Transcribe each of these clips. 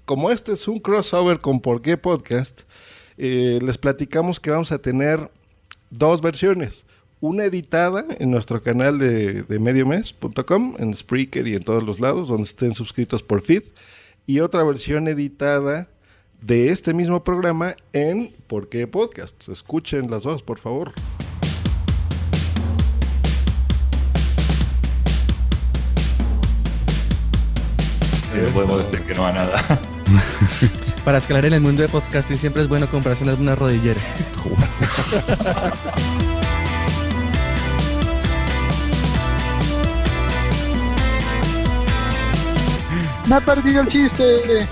como este es un crossover con ¿Por qué Podcast? Les platicamos que vamos a tener dos versiones. Una editada en nuestro canal de mediomes.com, en Spreaker y en todos los lados donde estén suscritos por feed. Y otra versión editada de este mismo programa en ¿Por qué Podcast? Escuchen las dos, por favor. Sí, no podemos decir que no a nada. Para escalar en el mundo de podcasting siempre es bueno comprarse unas rodilleras. Me ha perdido el chiste.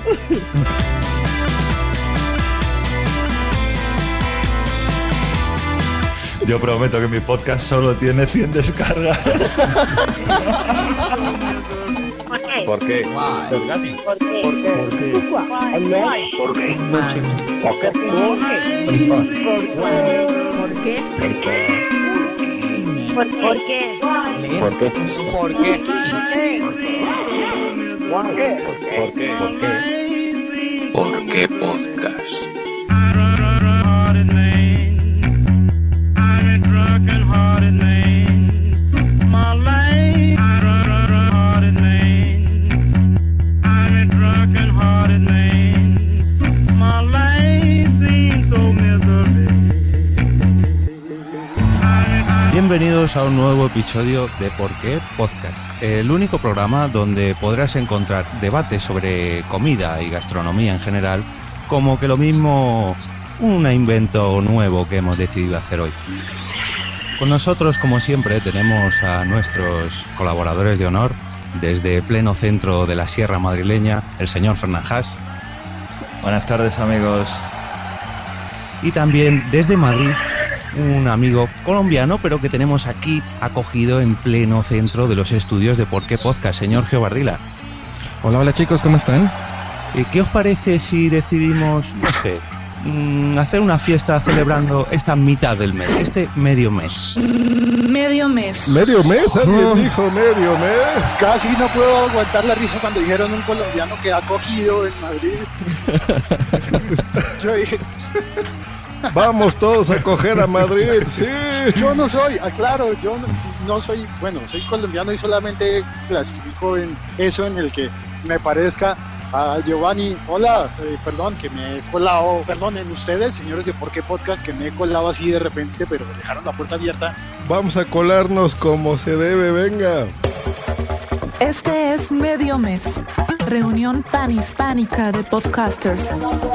Yo prometo que mi podcast solo tiene 100 descargas. ¿Por qué? ¿Por qué? ¿Por qué? ¿Por qué podcast? Bienvenidos a un nuevo episodio de ¿Por qué Podcast? El único programa donde podrás encontrar debates sobre comida y gastronomía en general, como que lo mismo un invento nuevo que hemos decidido hacer hoy. Con nosotros, como siempre, tenemos a nuestros colaboradores de honor, desde pleno centro de la Sierra Madrileña, el señor Fernán Haas. Buenas tardes, amigos. Y también desde Madrid, un amigo colombiano, pero que tenemos aquí acogido en pleno centro de los estudios de ¿Por qué Podcast? Señor Geobardila. Hola chicos, ¿cómo están? ¿Qué os parece si decidimos, no sé, hacer una fiesta celebrando esta mitad del mes, este medio mes? Medio mes. ¿Medio mes? ¿Alguien dijo medio mes? Casi no puedo aguantar la risa cuando dijeron un colombiano que ha cogido en Madrid. Yo dije... Vamos todos a coger a Madrid, sí. Yo no soy, aclaro, yo no soy, bueno, soy colombiano y solamente clasifico en eso en el que me parezca a Giovanni. Hola, perdón, que me he colado, perdonen ustedes, señores de ¿Por qué Podcast? Que me he colado así de repente, pero dejaron la puerta abierta. Vamos a colarnos como se debe, venga. Este es Medio Mes, reunión panhispánica de podcasters.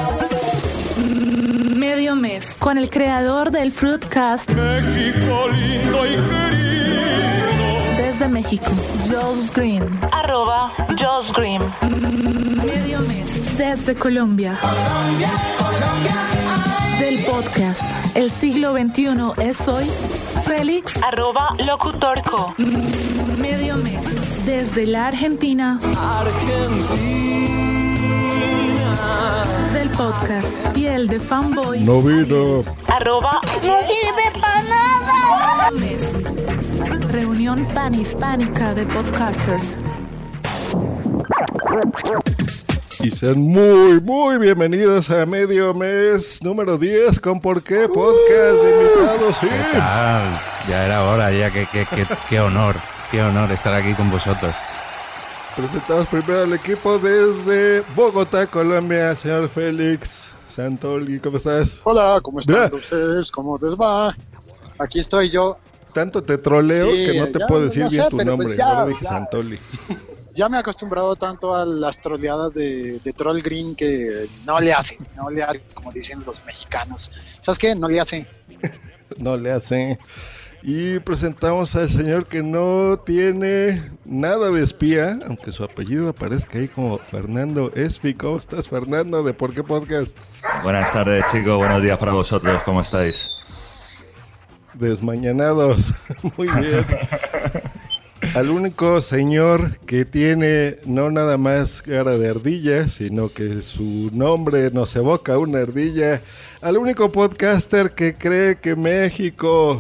Medio mes, con el creador del Fruitcast, México lindo y querido. desde México, Joss Green, @Joss Green. Medio mes, desde Colombia, del podcast El siglo XXI es hoy, Félix, @Locutorco. Medio mes, desde la Argentina, del podcast Piel de Fanboy, No vino. @No sirve para nada. Mes, reunión panhispánica de podcasters. Y sean muy bienvenidos a Medio Mes número 10 con ¿Por qué Podcast? Invitados, sí. ¿Qué tal? Ya era hora, ya qué honor estar aquí con vosotros. Presentamos primero al equipo desde Bogotá, Colombia, señor Félix Santolli, ¿cómo estás? Hola, ¿cómo están ustedes? ¿Cómo les va? Aquí estoy yo. Tanto te troleo que no te puedo decir bien tu nombre, pues ahora dije Santolli. Ya me he acostumbrado tanto a las troleadas de Troll Green que no le hace, como dicen los mexicanos. ¿Sabes qué? No le hace. No le hace. Y presentamos al señor que no tiene nada de espía, aunque su apellido aparezca ahí como Fernando Espi. ¿Cómo estás, Fernando, de ¿Por qué Podcast? Buenas tardes, chicos. Buenos días para vosotros. ¿Cómo estáis? Desmañanados. Muy bien. Al único señor que tiene no nada más cara de ardilla, sino que su nombre nos evoca una ardilla. Al único podcaster que cree que México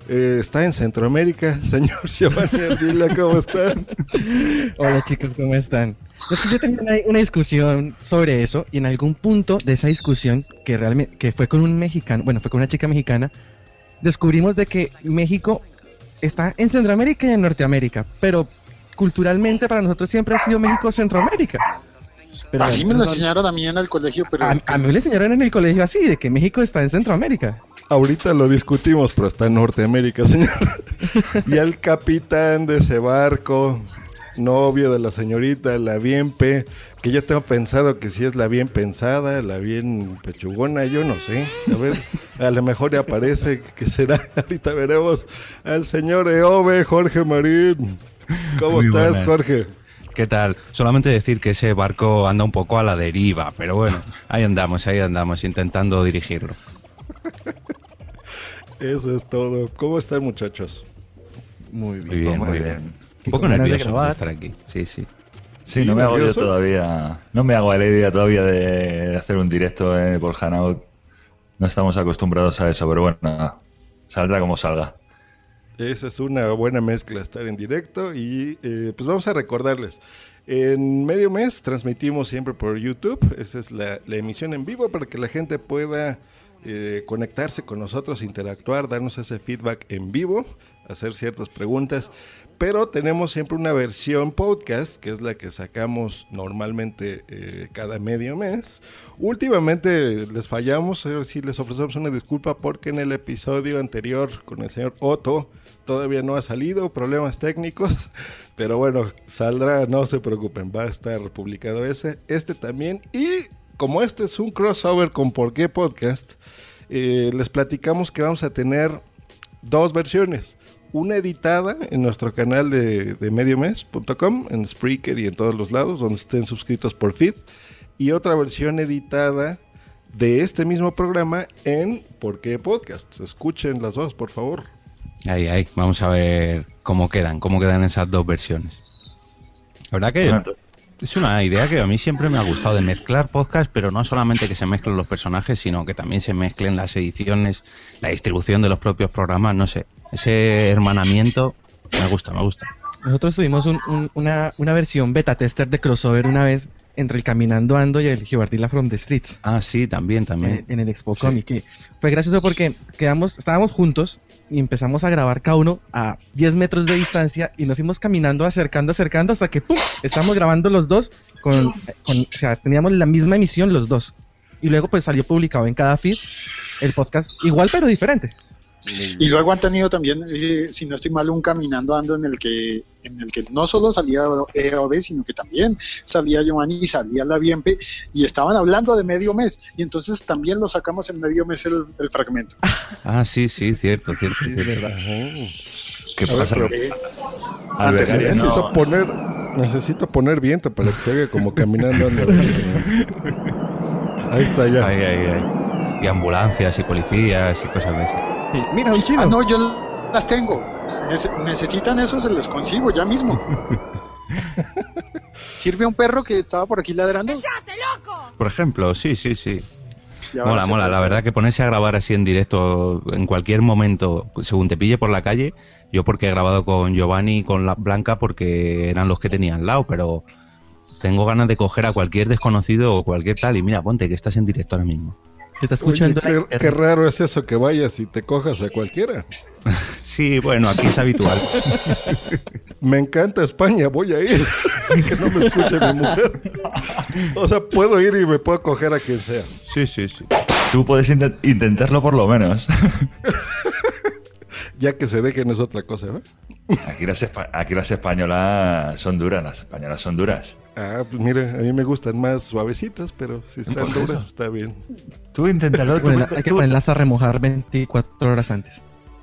está en Centroamérica, señor Giovanni Ardila, ¿cómo estás? Hola chicos, ¿cómo están? Yo tenía una discusión sobre eso y en algún punto de esa discusión que fue con un mexicano, fue con una chica mexicana, descubrimos de que México está en Centroamérica y en Norteamérica, pero culturalmente para nosotros siempre ha sido México Centroamérica. Pero así me lo enseñaron a mí en el colegio, pero... A mí me enseñaron en el colegio así, de que México está en Centroamérica. Ahorita lo discutimos, pero está en Norteamérica, señor. Y el capitán de ese barco, novio de la señorita, la bien que yo tengo pensado que si es la bien pensada, la bien pechugona, yo no sé. A ver, a lo mejor ya aparece que será. Ahorita veremos al señor Eove, Jorge Marín. ¿Cómo Muy estás, buenas. Jorge? ¿Qué tal? Solamente decir que ese barco anda un poco a la deriva, pero bueno, ahí andamos intentando dirigirlo. Eso es todo. ¿Cómo están, muchachos? Muy Muy bien. Un poco ganas de nervioso grabar. de estar aquí. Sí. Sí, no me hago yo nervioso. todavía. No me hago a la idea todavía de hacer un directo por Hanout. No estamos acostumbrados a eso, pero bueno, nada, saldrá como salga. Esa es una buena mezcla, estar en directo y pues vamos a recordarles. En medio mes transmitimos siempre por YouTube, esa es la emisión en vivo para que la gente pueda conectarse con nosotros, interactuar, darnos ese feedback en vivo, hacer ciertas preguntas, pero tenemos siempre una versión podcast, que es la que sacamos normalmente cada medio mes. Últimamente les fallamos, a ver si les ofrecemos una disculpa porque en el episodio anterior con el señor Otto todavía no ha salido, problemas técnicos, pero bueno, saldrá, no se preocupen, va a estar publicado este también. Y como este es un crossover con ¿Por qué Podcast? Les platicamos que vamos a tener dos versiones. Una editada en nuestro canal de mediomes.com, en Spreaker y en todos los lados donde estén suscritos por feed. Y otra versión editada de este mismo programa en ¿Por qué Podcast? Escuchen las dos, por favor. Ahí, vamos a ver cómo quedan esas dos versiones. La verdad que es una idea que a mí siempre me ha gustado, de mezclar podcast, pero no solamente que se mezclen los personajes, sino que también se mezclen las ediciones, la distribución de los propios programas, no sé. Ese hermanamiento me gusta. Nosotros tuvimos una versión beta tester de crossover una vez entre el Caminando Ando y el Gibardila from the Streets. Ah, sí, también. En el Expo Comic. Que fue gracioso porque estábamos juntos y empezamos a grabar cada uno a 10 metros de distancia y nos fuimos caminando, acercando hasta que ¡pum! Estábamos grabando los dos o sea, teníamos la misma emisión los dos. Y luego pues salió publicado en cada feed el podcast igual pero diferente. Y luego han tenido también, si no estoy mal, un Caminando Ando en el que no solo salía EOB, sino que también salía Giovanni y salía la Bienpe, y estaban hablando de medio mes, y entonces también lo sacamos en medio mes el fragmento. Ah, sí, cierto. Verdad. ¿Qué pasa? Necesito poner viento para que se oiga como Caminando Ando. Ahí está ya. Ahí. Y ambulancias y policías y cosas de eso. Sí, mira, un chino. Ah, no, yo las tengo. Necesitan eso, se los consigo ya mismo. ¿Sirve a un perro que estaba por aquí ladrando? ¡Cállate, loco! Por ejemplo, sí. Ya ahora se Mola. puede. La verdad que ponerse a grabar así en directo en cualquier momento, según te pille por la calle, yo porque he grabado con Giovanni y con la Blanca porque eran los que tenía al lado, pero tengo ganas de coger a cualquier desconocido o cualquier tal y mira, ponte que estás en directo ahora mismo. Te está escuchando. Oye, qué raro es eso que vayas y te cojas a cualquiera. Sí, bueno, aquí es habitual. Me encanta España, voy a ir. Que no me escuche mi mujer. O sea, puedo ir y me puedo coger a quien sea. Sí. Tú puedes intentarlo por lo menos. Ya que se dejen es otra cosa, ¿no? Aquí las españolas son duras. Ah, pues mira, a mí me gustan más suavecitas, pero si están Pues duras, eso. está bien. Tú inténtalo. Hay que ponerlas a remojar 24 horas antes.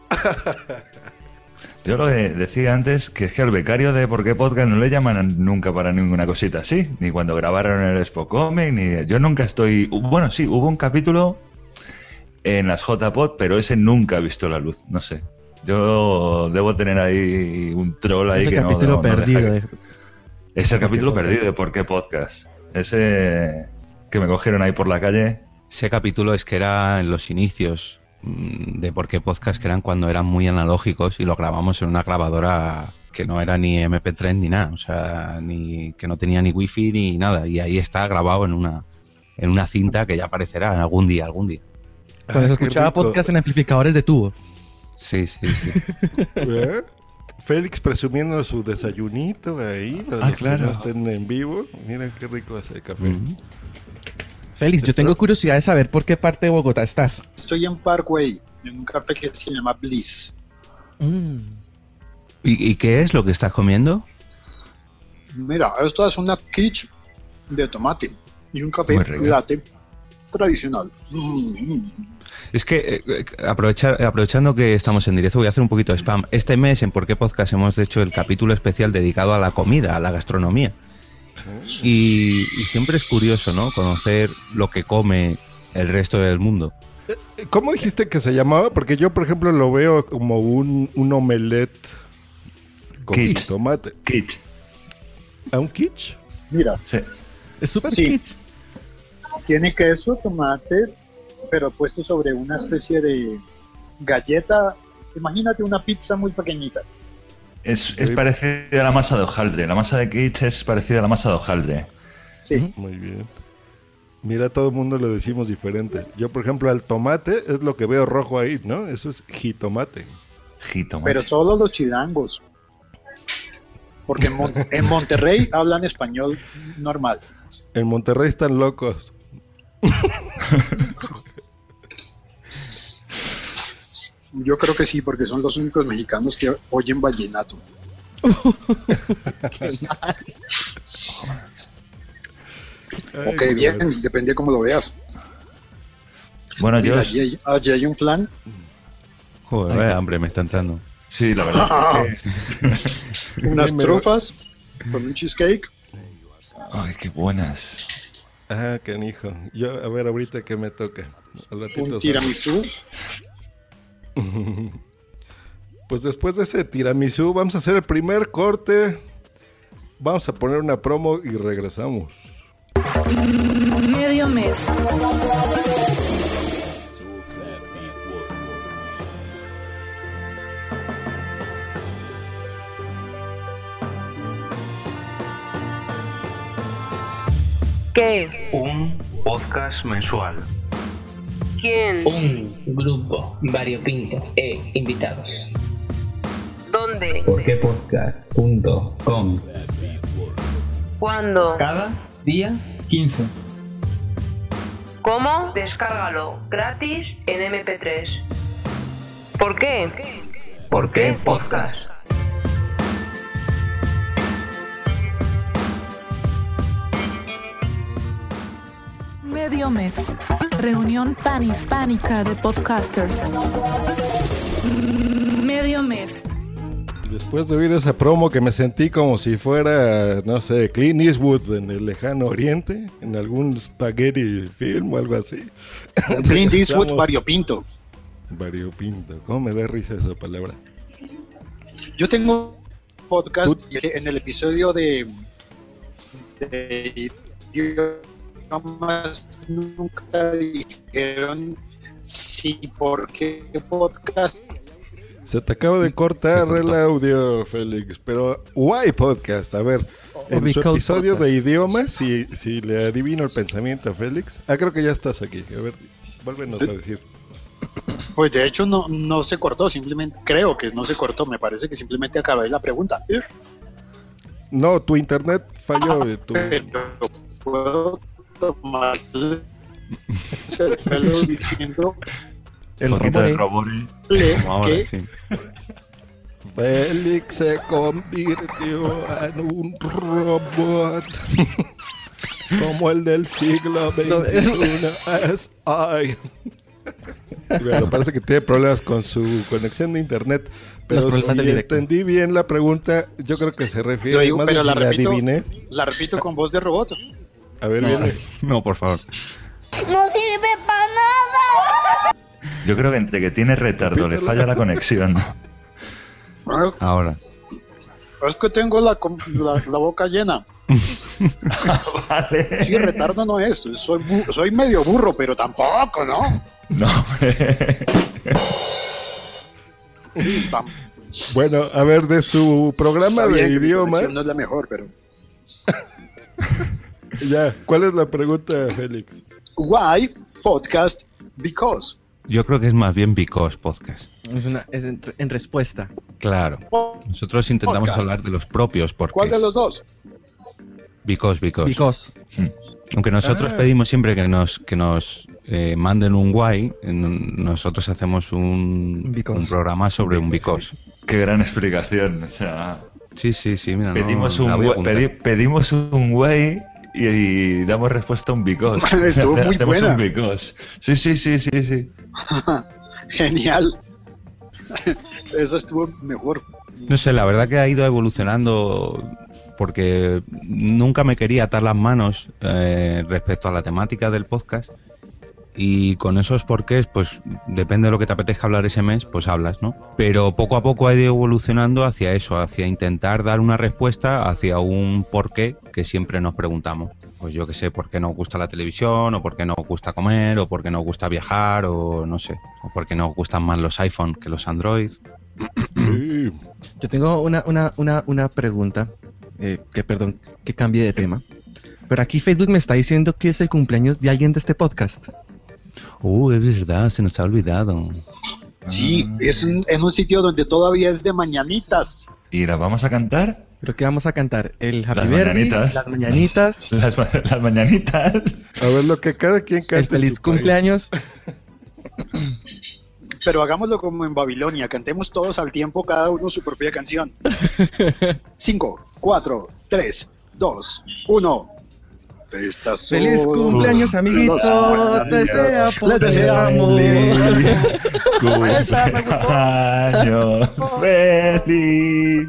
Yo lo que decía antes, que es que al becario de ¿Por qué Podcast? No le llaman nunca para ninguna cosita así. Ni cuando grabaron el Expo Comic, ni... Yo nunca estoy... Bueno, sí, hubo un capítulo en las JPod, pero ese nunca ha visto la luz. No sé. Yo debo tener ahí un troll ahí que no deja que... Es el capítulo perdido de ¿Por qué Podcast? Ese que me cogieron ahí por la calle. Ese capítulo es que era en los inicios, de Por qué Podcast, que eran cuando eran muy analógicos y lo grabamos en una grabadora que no era ni MP3 ni nada, o sea, que no tenía ni wifi ni nada, y ahí está grabado en una cinta que ya aparecerá algún día. Cuando se escuchaba podcast en amplificadores de tubo. Sí. ¿Eh? Félix presumiendo su desayunito ahí, para los que no estén en vivo. Miren qué rico ese café. Félix, yo tengo curiosidad de saber por qué parte de Bogotá estás. Estoy en Parkway, en un café que se llama Bliss. ¿Y qué es lo que estás comiendo? Mira, esto es una quiche de tomate y un café latte tradicional. Es que aprovechando que estamos en directo, voy a hacer un poquito de spam. Este mes en Por qué Podcast hemos hecho el capítulo especial dedicado a la comida, a la gastronomía. Y siempre es curioso, ¿no? Conocer lo que come el resto del mundo. ¿Cómo dijiste que se llamaba? Porque yo, por ejemplo, lo veo como un omelette con tomate. Quiche. ¿A un quiche? Mira. Sí. Es súper quiche. Tiene queso, tomate, pero puesto sobre una especie de galleta. Imagínate una pizza muy pequeñita. Es parecida a la masa de hojaldre. La masa de quiche es parecida a la masa de hojaldre. Sí. Muy bien. Mira, todo el mundo lo decimos diferente. Yo, por ejemplo, al tomate es lo que veo rojo ahí, ¿no? Eso es jitomate. Pero solo los chilangos. Porque en Monterrey hablan español normal. En Monterrey están locos. Yo creo que sí, porque son los únicos mexicanos que oyen vallenato. Ok, bien, depende de cómo lo veas. Bueno, yo... Allí hay un flan. Joder, hambre me está entrando. Sí, la verdad. Unas trufas con un cheesecake. Ay, qué buenas. Ah, canijo. Yo, a ver, ahorita que me toque. Un tiramisú. Pues después de ese tiramisú vamos a hacer el primer corte. Vamos a poner una promo y regresamos. Medio mes. ¿Qué? Un podcast mensual. ¿Quién? Un grupo variopinto e invitados. ¿Dónde? Porquepodcast.com. ¿Cuándo? Cada día 15. ¿Cómo? Descárgalo gratis en MP3. ¿Por qué? ¿Por qué podcast? Medio mes. Reunión panhispánica de podcasters. Medio mes. Después de oír esa promo que me sentí como si fuera, no sé, Clint Eastwood en el lejano oriente, en algún spaghetti film o algo así. Clint Eastwood variopinto. Variopinto, ¿cómo me da risa esa palabra? Yo tengo un podcast en el episodio de idiomas nunca dijeron sí, ¿por qué podcast? Se te acaba de cortar el audio, Félix, pero why podcast? A ver, en su episodio de idiomas, si le adivino el pensamiento a Félix. Creo que ya estás aquí. A ver, vuélvenos a decir. Pues de hecho no se cortó, simplemente creo que no se cortó, me parece que simplemente acabé la pregunta. No, tu internet falló. Pero puedo tomar el pelo diciendo el robot. Que Félix se convirtió en un robot como el del siglo XXI es hoy. Bueno, parece que tiene problemas con su conexión de internet, pero si entendí bien la pregunta, yo creo que se refiere más pero de si la adiviné. La repito con voz de robot. A ver, viene. No, por favor. No sirve para nada. Yo creo que entre que tiene retardo, le falla la conexión. Ahora. Es que tengo la boca llena. Vale. Sí, retardo no es. Soy medio burro, pero tampoco, ¿no? No, hombre. Sí, Bueno, a ver, de su programa de idioma. No es la mejor, pero. Ya, ¿cuál es la pregunta, Félix? Why podcast? Because. Yo creo que es más bien Because Podcast. Es en respuesta. Claro. Nosotros intentamos Podcast. hablar de los propios porque. ¿Cuál de los dos? Because. Because. Aunque nosotros pedimos siempre que nos manden un why, nosotros hacemos un programa sobre un Because. Qué gran explicación. O sea, sí, mira, pedimos no, pedimos un way y damos respuesta a un because. Estuvo muy Hacemos buena. un because. Sí. Genial. Eso estuvo mejor. No sé, la verdad que ha ido evolucionando porque nunca me quería atar las manos respecto a la temática del podcast. Y con esos porqués, pues depende de lo que te apetezca hablar ese mes, pues hablas, ¿no? Pero poco a poco ha ido evolucionando hacia eso, hacia intentar dar una respuesta hacia un porqué que siempre nos preguntamos. Pues yo qué sé, por qué nos gusta la televisión, o por qué nos gusta comer, o por qué nos gusta viajar, o no sé, o por qué nos gustan más los iPhone que los Android. Yo tengo una pregunta, que cambie de tema. Pero aquí Facebook me está diciendo que es el cumpleaños de alguien de este podcast. Es verdad, se nos ha olvidado. Sí, es en un sitio donde todavía es de mañanitas. ¿Y la vamos a cantar? ¿Pero qué vamos a cantar? ¿El Happy Las Birthday? mañanitas. ¿Las mañanitas? Las mañanitas. A ver, lo que cada quien canta. ¿El feliz cumpleaños? Pero hagámoslo como en Babilonia, cantemos todos al tiempo, cada uno su propia canción. 5, 4, 3, 2, 1. Estas ¡Feliz cumpleaños, amiguito! ¡Te Les deseamos. Esa me gustó. Año feliz.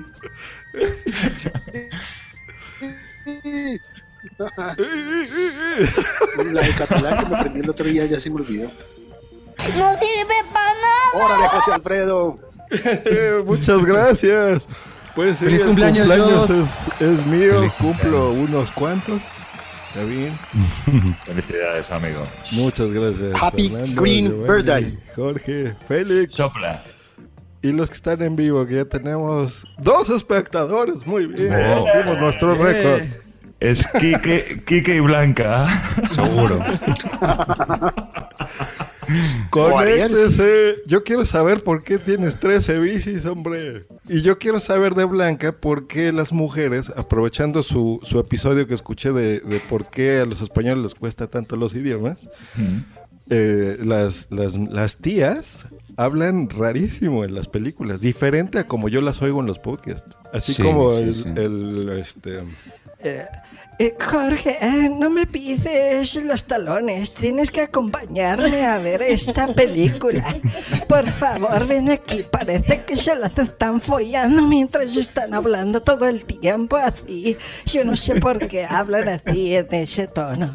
La de catalán que me aprendí el otro día ya se me olvidó. No sirve para nada. ¡Órale, José Alfredo! Muchas gracias. Pues sí, ¡Feliz el cumpleaños, es mío, Feliz cumplo unos cuantos. Está bien. Felicidades, amigo. Muchas gracias. Happy Green Giovanni, Birthday. Jorge, Félix. Sopla. Y los que están en vivo, que ya tenemos 2 espectadores. Muy bien. Oh. Rompimos nuestro récord. Es Quique y Blanca. Seguro. Conéctese. Yo quiero saber por qué tienes 13 bicis, hombre. Y yo quiero saber de Blanca por qué las mujeres, aprovechando su episodio que escuché de por qué a los españoles les cuesta tanto los idiomas, las tías hablan rarísimo en las películas, diferente a como yo las oigo en los podcasts. Así Sí, como sí. Jorge, no me pises los talones. Tienes que acompañarme a ver esta película. Por favor, ven aquí. Parece que se las están follando mientras están hablando todo el tiempo así. Yo no sé por qué hablan así en ese tono.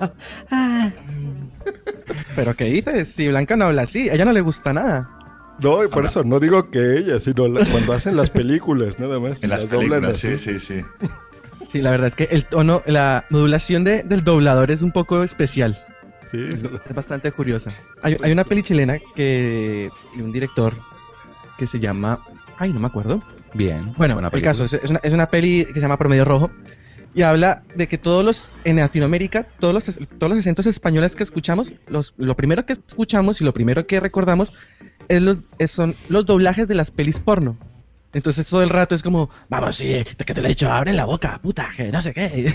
¿Pero qué dices? Si Blanca no habla así, a ella no le gusta nada. No, y por eso no digo que ella, sino cuando hacen las películas, nada más. En las doblan películas, así. sí. Sí, la verdad es que el tono, la modulación del doblador es un poco especial. Sí, es bastante curiosa. Hay una peli chilena de un director que se llama... Ay, no me acuerdo. Bien. Bueno, el caso es una peli que se llama Promedio Rojo y habla de que en Latinoamérica, todos los acentos españoles que escuchamos, lo primero que escuchamos y lo primero que recordamos son los doblajes de las pelis porno. Entonces todo el rato es como, vamos, sí, que te lo he dicho, abre la boca, puta, que no sé qué.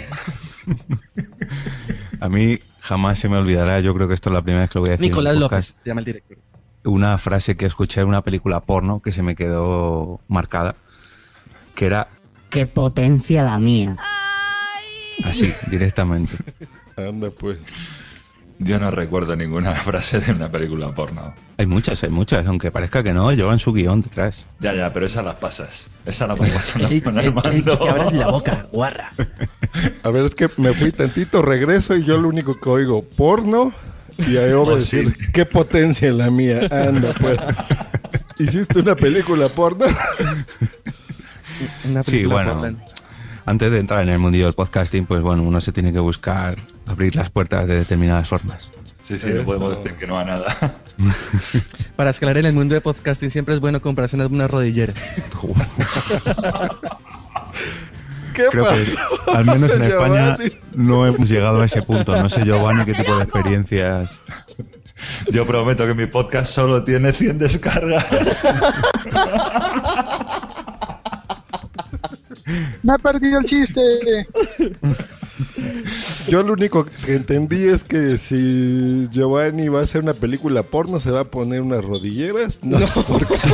A mí jamás se me olvidará, yo creo que esto es la primera vez que lo voy a decir. Nicolás en el López, podcast, se llama el director. Una frase que escuché en una película porno que se me quedó marcada, que era... ¡Qué potencia la mía! Así, directamente. Anda pues. Yo no recuerdo ninguna frase de una película porno. Hay muchas, aunque parezca que no, llevan su guión detrás. Ya, pero esas las pasas. Esas las vas pasando con el Que mando. abras la boca, guarra. A ver, es que me fui tantito, regreso y yo lo único que oigo, porno, y ahí voy a decir, sí. qué potencia la mía. Anda pues. ¿Hiciste una película porno? Una Sí, película bueno. porno. Antes de entrar en el mundillo del podcasting, pues bueno, uno se tiene que buscar abrir las puertas de determinadas formas. Sí, no podemos decir que no a nada. Para escalar en el mundo de podcasting siempre es bueno comprarse unas rodilleras. ¿Qué Creo pasó? que al menos en España Giovanni? no hemos llegado a ese punto. No sé, Giovanni, qué tipo de experiencias. Yo prometo que mi podcast solo tiene 100 descargas. Me he perdido el chiste. Yo lo único que entendí es que si Giovanni va a hacer una película porno, se va a poner unas rodilleras. No, sé por qué.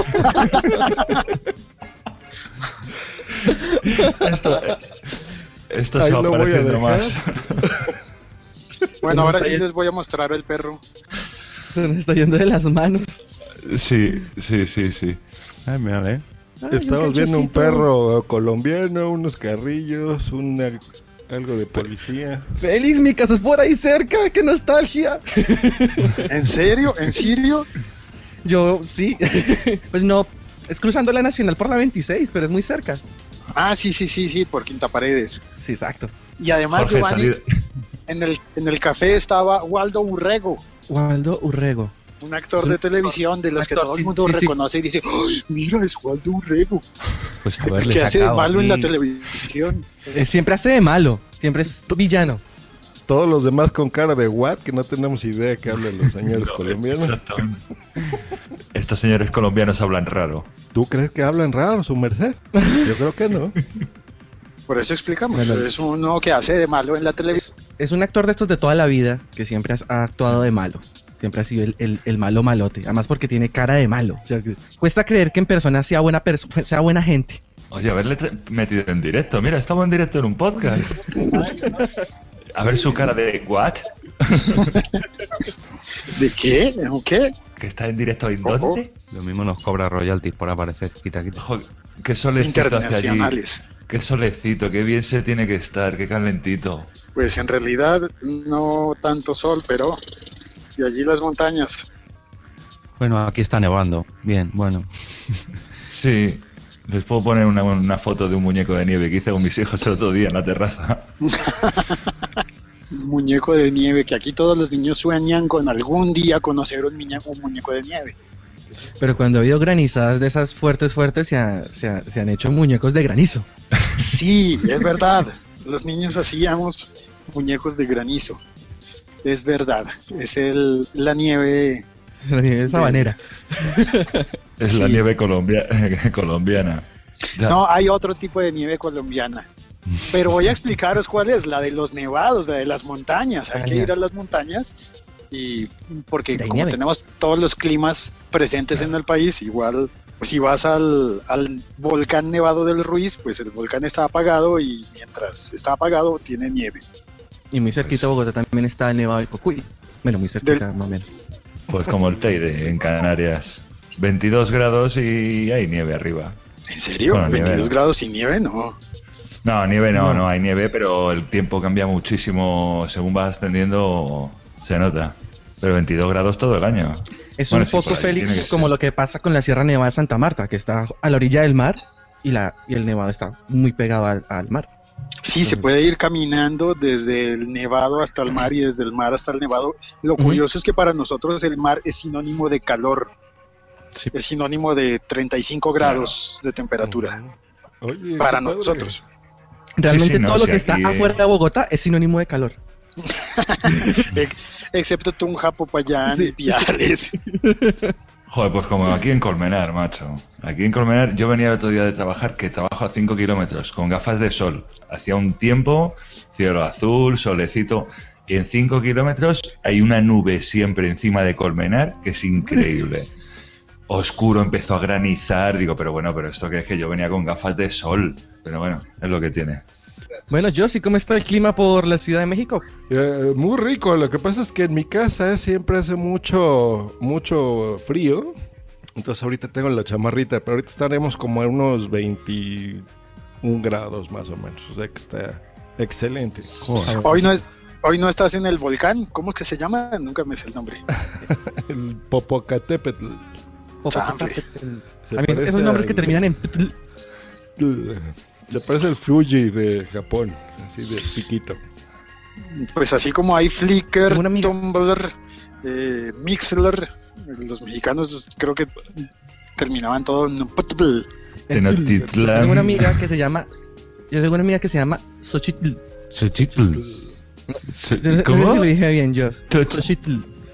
Esto Ahí se va lo voy a pareciendo dejar. más. Bueno, ahora sí les voy a mostrar el perro. Se nos está yendo de las manos. Sí. Ay, mira, Estamos viendo un perro colombiano, unos carrillos, algo de policía. Félix, mi casa es por ahí cerca, qué nostalgia. ¿En serio? ¿En serio? Yo, sí. Pues no, es cruzando la Nacional por la 26, pero es muy cerca. Ah, sí, por Quinta Paredes. Sí, exacto. Y además, Jorge, Giovanni, en el café estaba Waldo Urrego, Waldo Urrego. un actor de televisión de los que todo el mundo reconoce y dice, ¡ay, mira, es Waldo Urrego! Pues haberle Que hace de sacado malo en la aquí. televisión. Siempre hace de malo, siempre es villano. Todos los demás con cara de what, que no tenemos idea que hablan los señores colombianos. Exactamente. Estos señores colombianos hablan raro. ¿Tú crees que hablan raro, su merced? Yo creo que no. Por eso explicamos, Bueno. es uno que hace de malo en la televisión. Es un actor de estos de toda la vida que siempre ha actuado de malo. Siempre ha sido el malo malote. Además porque tiene cara de malo. O sea, cuesta creer que en persona sea buena gente. Oye, haberle metido en directo. Mira, estamos en directo en un podcast. A ver su cara de ¿what? ¿De qué? ¿O qué? ¿Que está en directo en dónde? Lo mismo nos cobra royalties por aparecer. Quita. Ojo, qué solecito hace allí. Internacionales. Qué solecito, qué bien se tiene que estar, qué calentito. Pues en realidad no tanto sol, pero... Y allí las montañas. Bueno, aquí está nevando. Bien, bueno. Sí, les puedo poner una foto de un muñeco de nieve que hice con mis hijos el otro día en la terraza. Un muñeco de nieve, que aquí todos los niños sueñan con algún día conocer un muñeco de nieve. Pero cuando ha habido granizadas de esas fuertes, se han hecho muñecos de granizo. Sí, es verdad. Los niños hacíamos muñecos de granizo. Es verdad. Es la nieve... La nieve sabanera. Es la nieve colombiana. Ya. No, hay otro tipo de nieve colombiana. Pero voy a explicaros cuál es, la de los nevados, la de las montañas. Hay que ir a las montañas y porque como nieve. tenemos todos los climas presentes en el país, igual si vas al volcán Nevado del Ruiz, pues el volcán está apagado y mientras está apagado tiene nieve. Y muy cerquita de Bogotá también está el Nevado del Cocuy. Bueno, muy cerquita, más o menos. Pues como el Teide en Canarias. 22 grados y hay nieve arriba. ¿En serio? Bueno, ¿22 nieve. grados sin nieve? No. No, nieve no hay nieve, pero el tiempo cambia muchísimo. Según vas ascendiendo, se nota. Pero 22 grados todo el año. Es Bueno, un sí, poco, por ahí Félix, tiene que como ser. lo que pasa con la Sierra Nevada de Santa Marta, que está a la orilla del mar y el nevado está muy pegado al mar. Sí, se puede ir caminando desde el nevado hasta el mar y desde el mar hasta el nevado. Lo curioso es que para nosotros el mar es sinónimo de calor. Sí. Es sinónimo de 35 grados de temperatura. Oye, Para qué padre. nosotros. Realmente no, todo lo sí, que está aquí, afuera de Bogotá es sinónimo de calor. Excepto Tunja, Popayán y Piales. Joder, pues como aquí en Colmenar, macho. Aquí en Colmenar, yo venía el otro día de trabajar, que trabajo a 5 kilómetros, con gafas de sol. Hacía un tiempo, cielo azul, solecito. Y en 5 kilómetros hay una nube siempre encima de Colmenar, que es increíble. Oscuro, empezó a granizar. Digo, pero esto que es que yo venía con gafas de sol. Pero bueno, es lo que tiene. Bueno, Josie, ¿cómo está el clima por la Ciudad de México? Muy rico, lo que pasa es que en mi casa siempre hace mucho frío. Entonces ahorita tengo la chamarrita, pero ahorita estaremos como a unos 21 grados más o menos. O sea que está excelente. Hoy no estás en el volcán. ¿Cómo es que se llama? Nunca me sé el nombre. El Popocatépetl. A mí esos nombres que terminan en... Se parece el Fuji de Japón, así de piquito. Pues así como hay Flickr, Tumblr, Mixler, los mexicanos creo que terminaban todo en Putbl. Tengo una amiga que se llama Xochitl. Xochitl. ¿Cómo? No sé si lo dije bien, yo. Xochitl.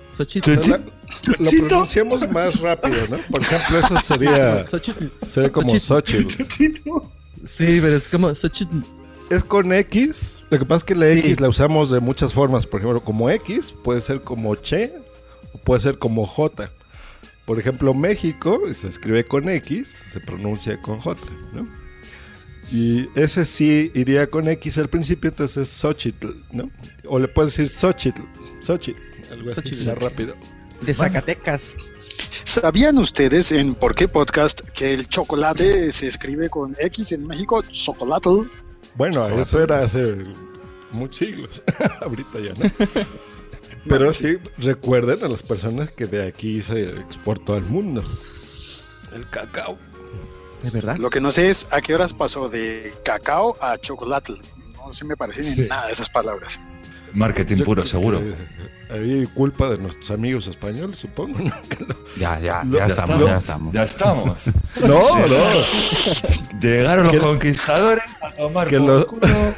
Lo pronunciamos más rápido, ¿no? Por ejemplo, eso sería como Xochitl. Sí, pero es como Xochitl. Es con X. Lo que pasa es que la X la usamos de muchas formas. Por ejemplo, como X, puede ser como Che o puede ser como J. Por ejemplo, México se escribe con X, se pronuncia con J, ¿no? Y ese sí iría con X al principio, entonces es Xochitl, ¿no? O le puedes decir Xochitl, algo así más rápido. De Zacatecas. ¿Sabían ustedes en Por qué Podcast que el chocolate se escribe con X en México? Chocolatl. Bueno, eso era hace muchos siglos. Ahorita ya, ¿no? Pero sí, recuerden a las personas que de aquí se exportó al mundo el cacao. ¿Es verdad? Lo que no sé es a qué horas pasó de cacao a chocolatl. No se me parecen en nada esas palabras. Marketing puro, seguro. Hay culpa de nuestros amigos españoles, supongo, ¿no? Ya estamos. No. Llegaron los conquistadores a tomar por culo.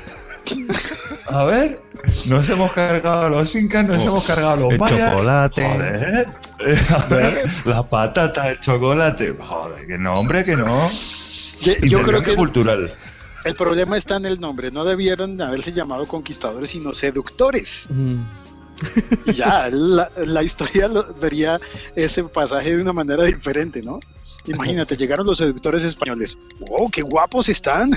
A ver, nos hemos cargado a los incas, nos hemos cargado a los mayas. El chocolate. Joder. A ver, la patata, el chocolate. Joder, que no, hombre, que no. Yo creo que cultural. El problema está en el nombre. No debieron haberse llamado conquistadores, sino seductores. Y ya, la historia vería ese pasaje de una manera diferente, ¿no? Imagínate, llegaron los seductores españoles. ¡Wow, qué guapos están!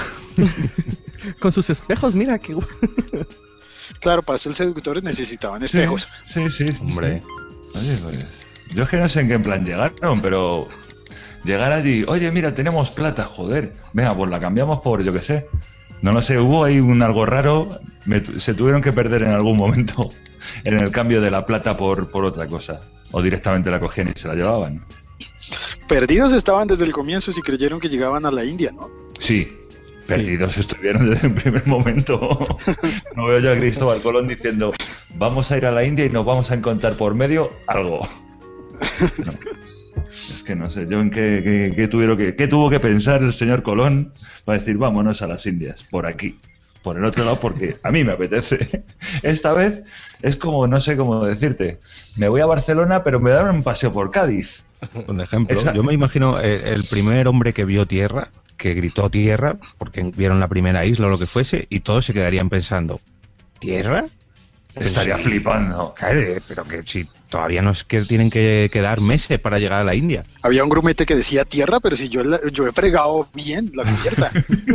Con sus espejos, mira, qué Claro, para ser seductores necesitaban espejos. Sí, hombre. Oye, pues, yo es que no sé en qué plan llegaron, pero llegar allí, oye, mira, tenemos plata, joder, venga, pues la cambiamos por, yo qué sé. No lo sé, hubo ahí algo raro, se tuvieron que perder en algún momento en el cambio de la plata por otra cosa. O directamente la cogían y se la llevaban. Perdidos estaban desde el comienzo si creyeron que llegaban a la India, ¿no? Sí, perdidos estuvieron desde el primer momento. No veo yo a Cristóbal Colón diciendo, vamos a ir a la India y nos vamos a encontrar por medio algo. No. Es que no sé yo en qué tuvo que pensar el señor Colón para decir vámonos a las Indias, por aquí, por el otro lado, porque a mí me apetece. Esta vez es como, no sé cómo decirte, me voy a Barcelona pero me dan un paseo por Cádiz. Un ejemplo, yo me imagino el primer hombre que vio tierra, que gritó tierra, porque vieron la primera isla o lo que fuese, y todos se quedarían pensando, ¿tierra? Estaría flipando. Claro, pero que si todavía no es que tienen que quedar meses para llegar a la India. Había un grumete que decía tierra, pero si yo he fregado bien la cubierta.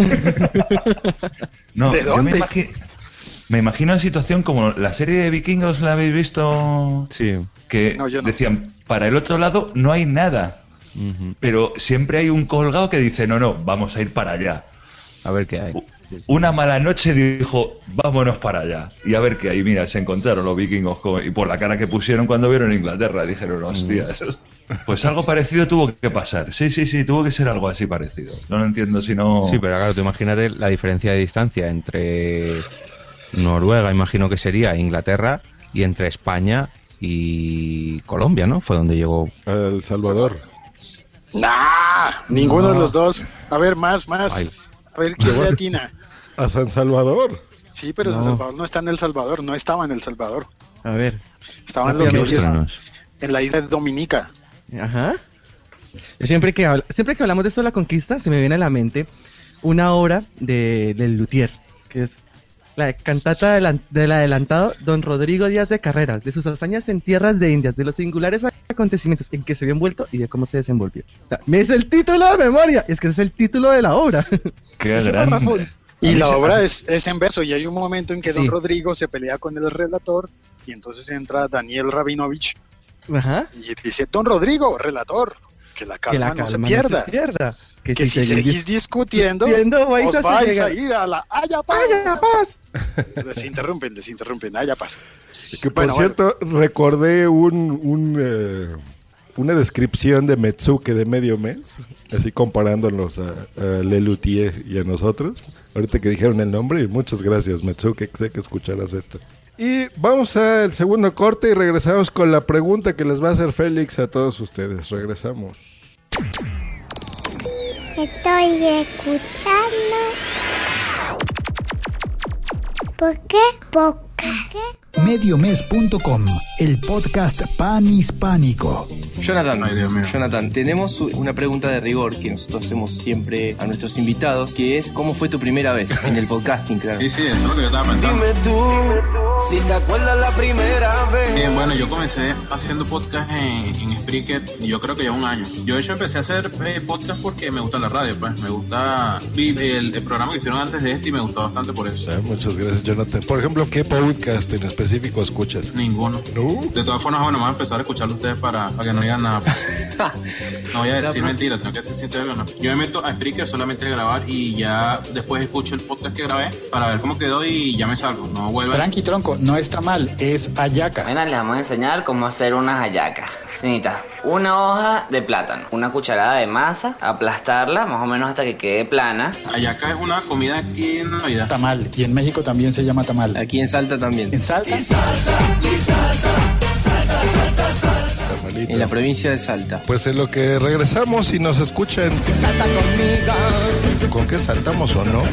No, ¿de dónde? Me imagino una situación como la serie de Vikingos, ¿la habéis visto? Sí. Que no, yo no. Decían, para el otro lado no hay nada. Pero siempre hay un colgado que dice, no, vamos a ir para allá. A ver qué hay. Una mala noche dijo, vámonos para allá. Y a ver qué hay. Mira, se encontraron los vikingos y por la cara que pusieron cuando vieron Inglaterra. Dijeron, hostia, pues algo parecido tuvo que pasar. Sí, tuvo que ser algo así parecido. No lo entiendo si no... Sí, pero claro, tú imagínate la diferencia de distancia entre Noruega, imagino que sería Inglaterra, y entre España y Colombia, ¿no? Fue donde llegó El Salvador. ¡Nah! Ninguno de los dos. A ver, más. Ay. A ver, ¿quién le atina? ¿A San Salvador? Sí, pero San Salvador no está en El Salvador, no estaba en El Salvador. A ver. Estaba en lo que hoy es en la isla de Dominica. Ajá. Siempre que hablamos de esto de la conquista, se me viene a la mente una obra del Luthier, que es la cantata del adelantado Don Rodrigo Díaz de Carreras, de sus hazañas en tierras de Indias, de los singulares acontecimientos en que se vio envuelto y de cómo se desenvolvió. O sea, me es el título de memoria, es que es el título de la obra. ¡Qué grande! Y la obra es en verso, y hay un momento en que Don Rodrigo se pelea con el relator, y entonces entra Daniel Rabinovich, y dice, Don Rodrigo, relator, que la calma no se pierda. Que si seguís discutiendo os vais a ir a la Haya Paz. Les interrumpen, Haya Paz. Que por cierto, recordé un una descripción de Metsuke de medio mes, así comparándolos a Lelutier y a nosotros. Ahorita que dijeron el nombre, y muchas gracias, Metsuke, sé que escucharás esto. Y vamos al segundo corte y regresamos con la pregunta que les va a hacer Félix a todos ustedes. Regresamos. Estoy escuchando. ¿Por qué podcast? Mediomes.com, el podcast panhispánico. Jonathan, tenemos una pregunta de rigor que nosotros hacemos siempre a nuestros invitados, que es ¿cómo fue tu primera vez en el podcasting? Claro. Sí, eso es lo que yo estaba pensando. Dime tú, si te acuerdas la primera vez. Bueno, yo comencé haciendo podcast en Spreaker y yo creo que ya un año. Yo de hecho empecé a hacer podcast porque me gusta la radio, pues. Me gusta el programa que hicieron antes de este y me gustó bastante por eso. Muchas gracias, Jonathan. Por ejemplo, ¿qué podcast en específico escuchas? Ninguno. ¿No? De todas formas, bueno, vamos a empezar a escucharlo ustedes para que no digan nada. No voy a decir mentira, tengo que ser sincero. No. Yo me meto a Spreaker solamente a grabar y ya después escucho el podcast que grabé para ver cómo quedó y ya me salgo. No vuelvo. Tranqui, tronco, no está mal, es hallaca. Bueno, les vamos a enseñar cómo hacer unas hallacas. Necesitas una hoja de plátano, una cucharada de masa, aplastarla más o menos hasta que quede plana. Hallaca es una comida aquí en Navidad. Tamal, y en México también se llama tamal. Aquí en Salta también. ¿En Salta? En la provincia de Salta. Pues en lo que regresamos y nos escuchan. Salta conmigo. ¿Con qué saltamos o no?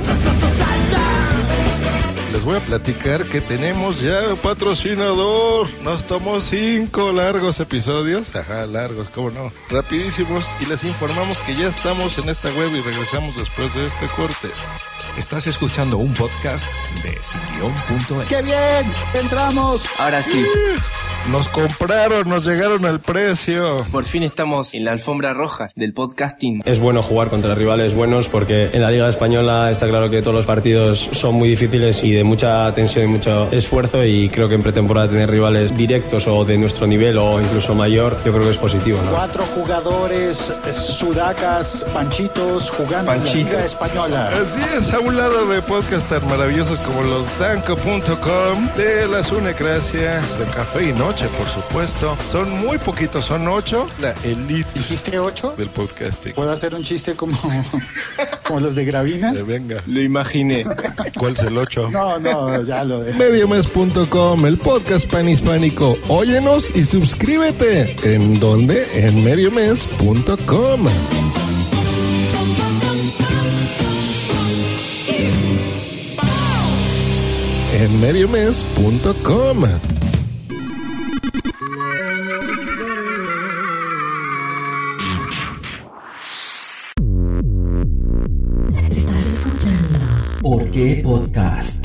Les voy a platicar que tenemos ya un patrocinador. Nos tomó 5 largos episodios. Ajá, largos, cómo no. Rapidísimos. Y les informamos que ya estamos en esta web y regresamos después de este corte. Estás escuchando un podcast de Sillón.es. ¡Qué bien! ¡Entramos! Ahora sí. Nos compraron, nos llegaron al precio. Por fin estamos en la alfombra roja del podcasting. Es bueno jugar contra rivales buenos porque en la Liga Española está claro que todos los partidos son muy difíciles y de mucha tensión y mucho esfuerzo, y creo que en pretemporada tener rivales directos o de nuestro nivel o incluso mayor, yo creo que es positivo, ¿no? 4 jugadores sudacas, panchitos, jugando en la Liga Española. Así es, a un lado de podcasts tan maravillosos como los Danco.com, de la Sunecracia, de Café y Noche, por supuesto. Son muy poquitos, son 8. La elite. ¿Dijiste 8? Del podcasting. ¿Puedo hacer un chiste como los de Gravina? Venga. Lo imaginé. ¿Cuál es el 8? No, ya lo de. Mediomes.com, el podcast panhispánico. Óyenos y suscríbete. ¿En dónde? En Mediomes.com. En Mediomes.com. ¿Por qué podcast?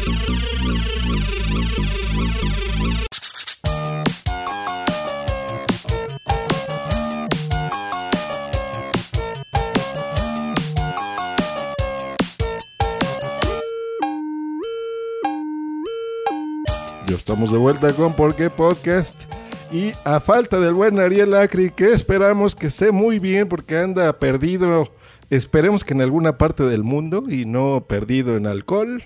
Ya estamos de vuelta con ¿Por qué podcast? Y a falta del buen Ariel Acri, que esperamos que esté muy bien porque anda perdido. Esperemos que en alguna parte del mundo y no perdido en alcohol.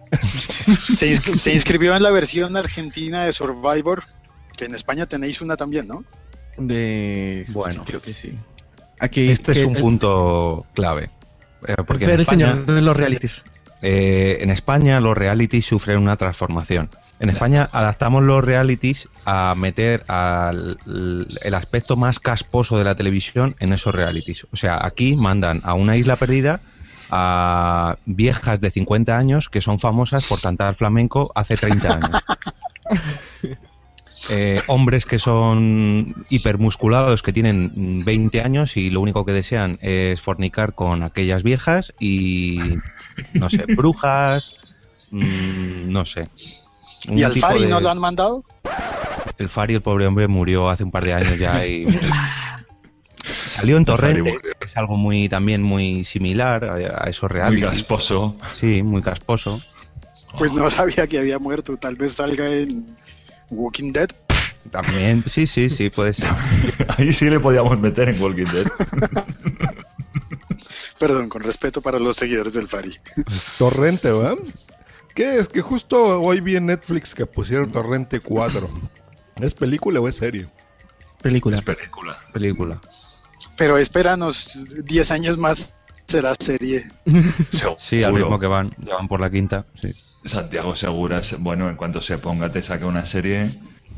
Se inscribió en la versión argentina de Survivor, que en España tenéis una también, ¿no? Bueno, creo que sí. Aquí, este es un punto clave. Porque pero en el España, señor de los realities. En España los realities sufren una transformación. En España adaptamos los realities a meter el aspecto más casposo de la televisión en esos realities. O sea, aquí mandan a una isla perdida a viejas de 50 años que son famosas por cantar flamenco hace 30 años. Hombres que son hipermusculados, que tienen 20 años y lo único que desean es fornicar con aquellas viejas y, no sé, brujas, no sé. ¿Y al Fari no lo han mandado? El Fari, el pobre hombre, murió hace un par de años ya y salió en Torrente, que es algo también muy similar a esos reales. Muy casposo. Sí, muy casposo. Pues no sabía que había muerto, tal vez salga en Walking Dead. También, sí, puede ser. Ahí sí le podíamos meter en Walking Dead. Perdón, con respeto para los seguidores del Fari. Torrente, ¿verdad? ¿Qué es? Que justo hoy vi en Netflix que pusieron Torrente 4. ¿Es película o es serie? Película. Es película. Película. Pero espéranos 10 años más, será serie. Sí, al ritmo que van, ya van por la quinta. Sí. Santiago Segura, bueno, en cuanto se ponga te saca una serie.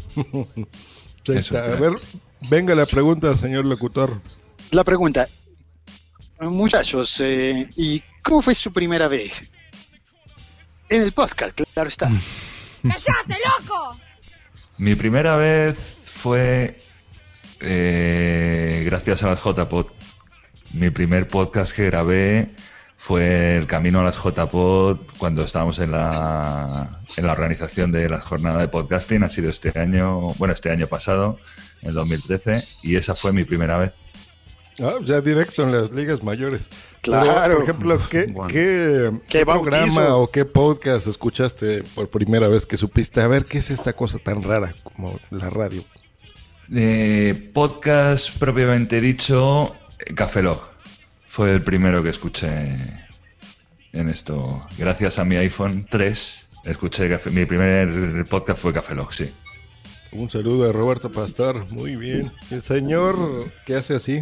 A ver, venga la pregunta, señor locutor. La pregunta, muchachos, ¿y cómo fue su primera vez? En el podcast, claro está. ¡Cállate, loco! Mi primera vez fue gracias a las JPod. Mi primer podcast que grabé fue el camino a las JPod cuando estábamos en la organización de la jornada de podcasting. Ha sido este año pasado, en 2013, y esa fue mi primera vez. Ya directo en las ligas mayores. Claro. Pero, por ejemplo, ¿qué programa o qué podcast escuchaste por primera vez que supiste? A ver, ¿qué es esta cosa tan rara como la radio? Podcast propiamente dicho, Café Log. Fue el primero que escuché en esto. Gracias a mi iPhone 3 escuché mi primer podcast fue Café Log, sí. Un saludo a Roberto Pastor. Muy bien. El señor, ¿qué hace así?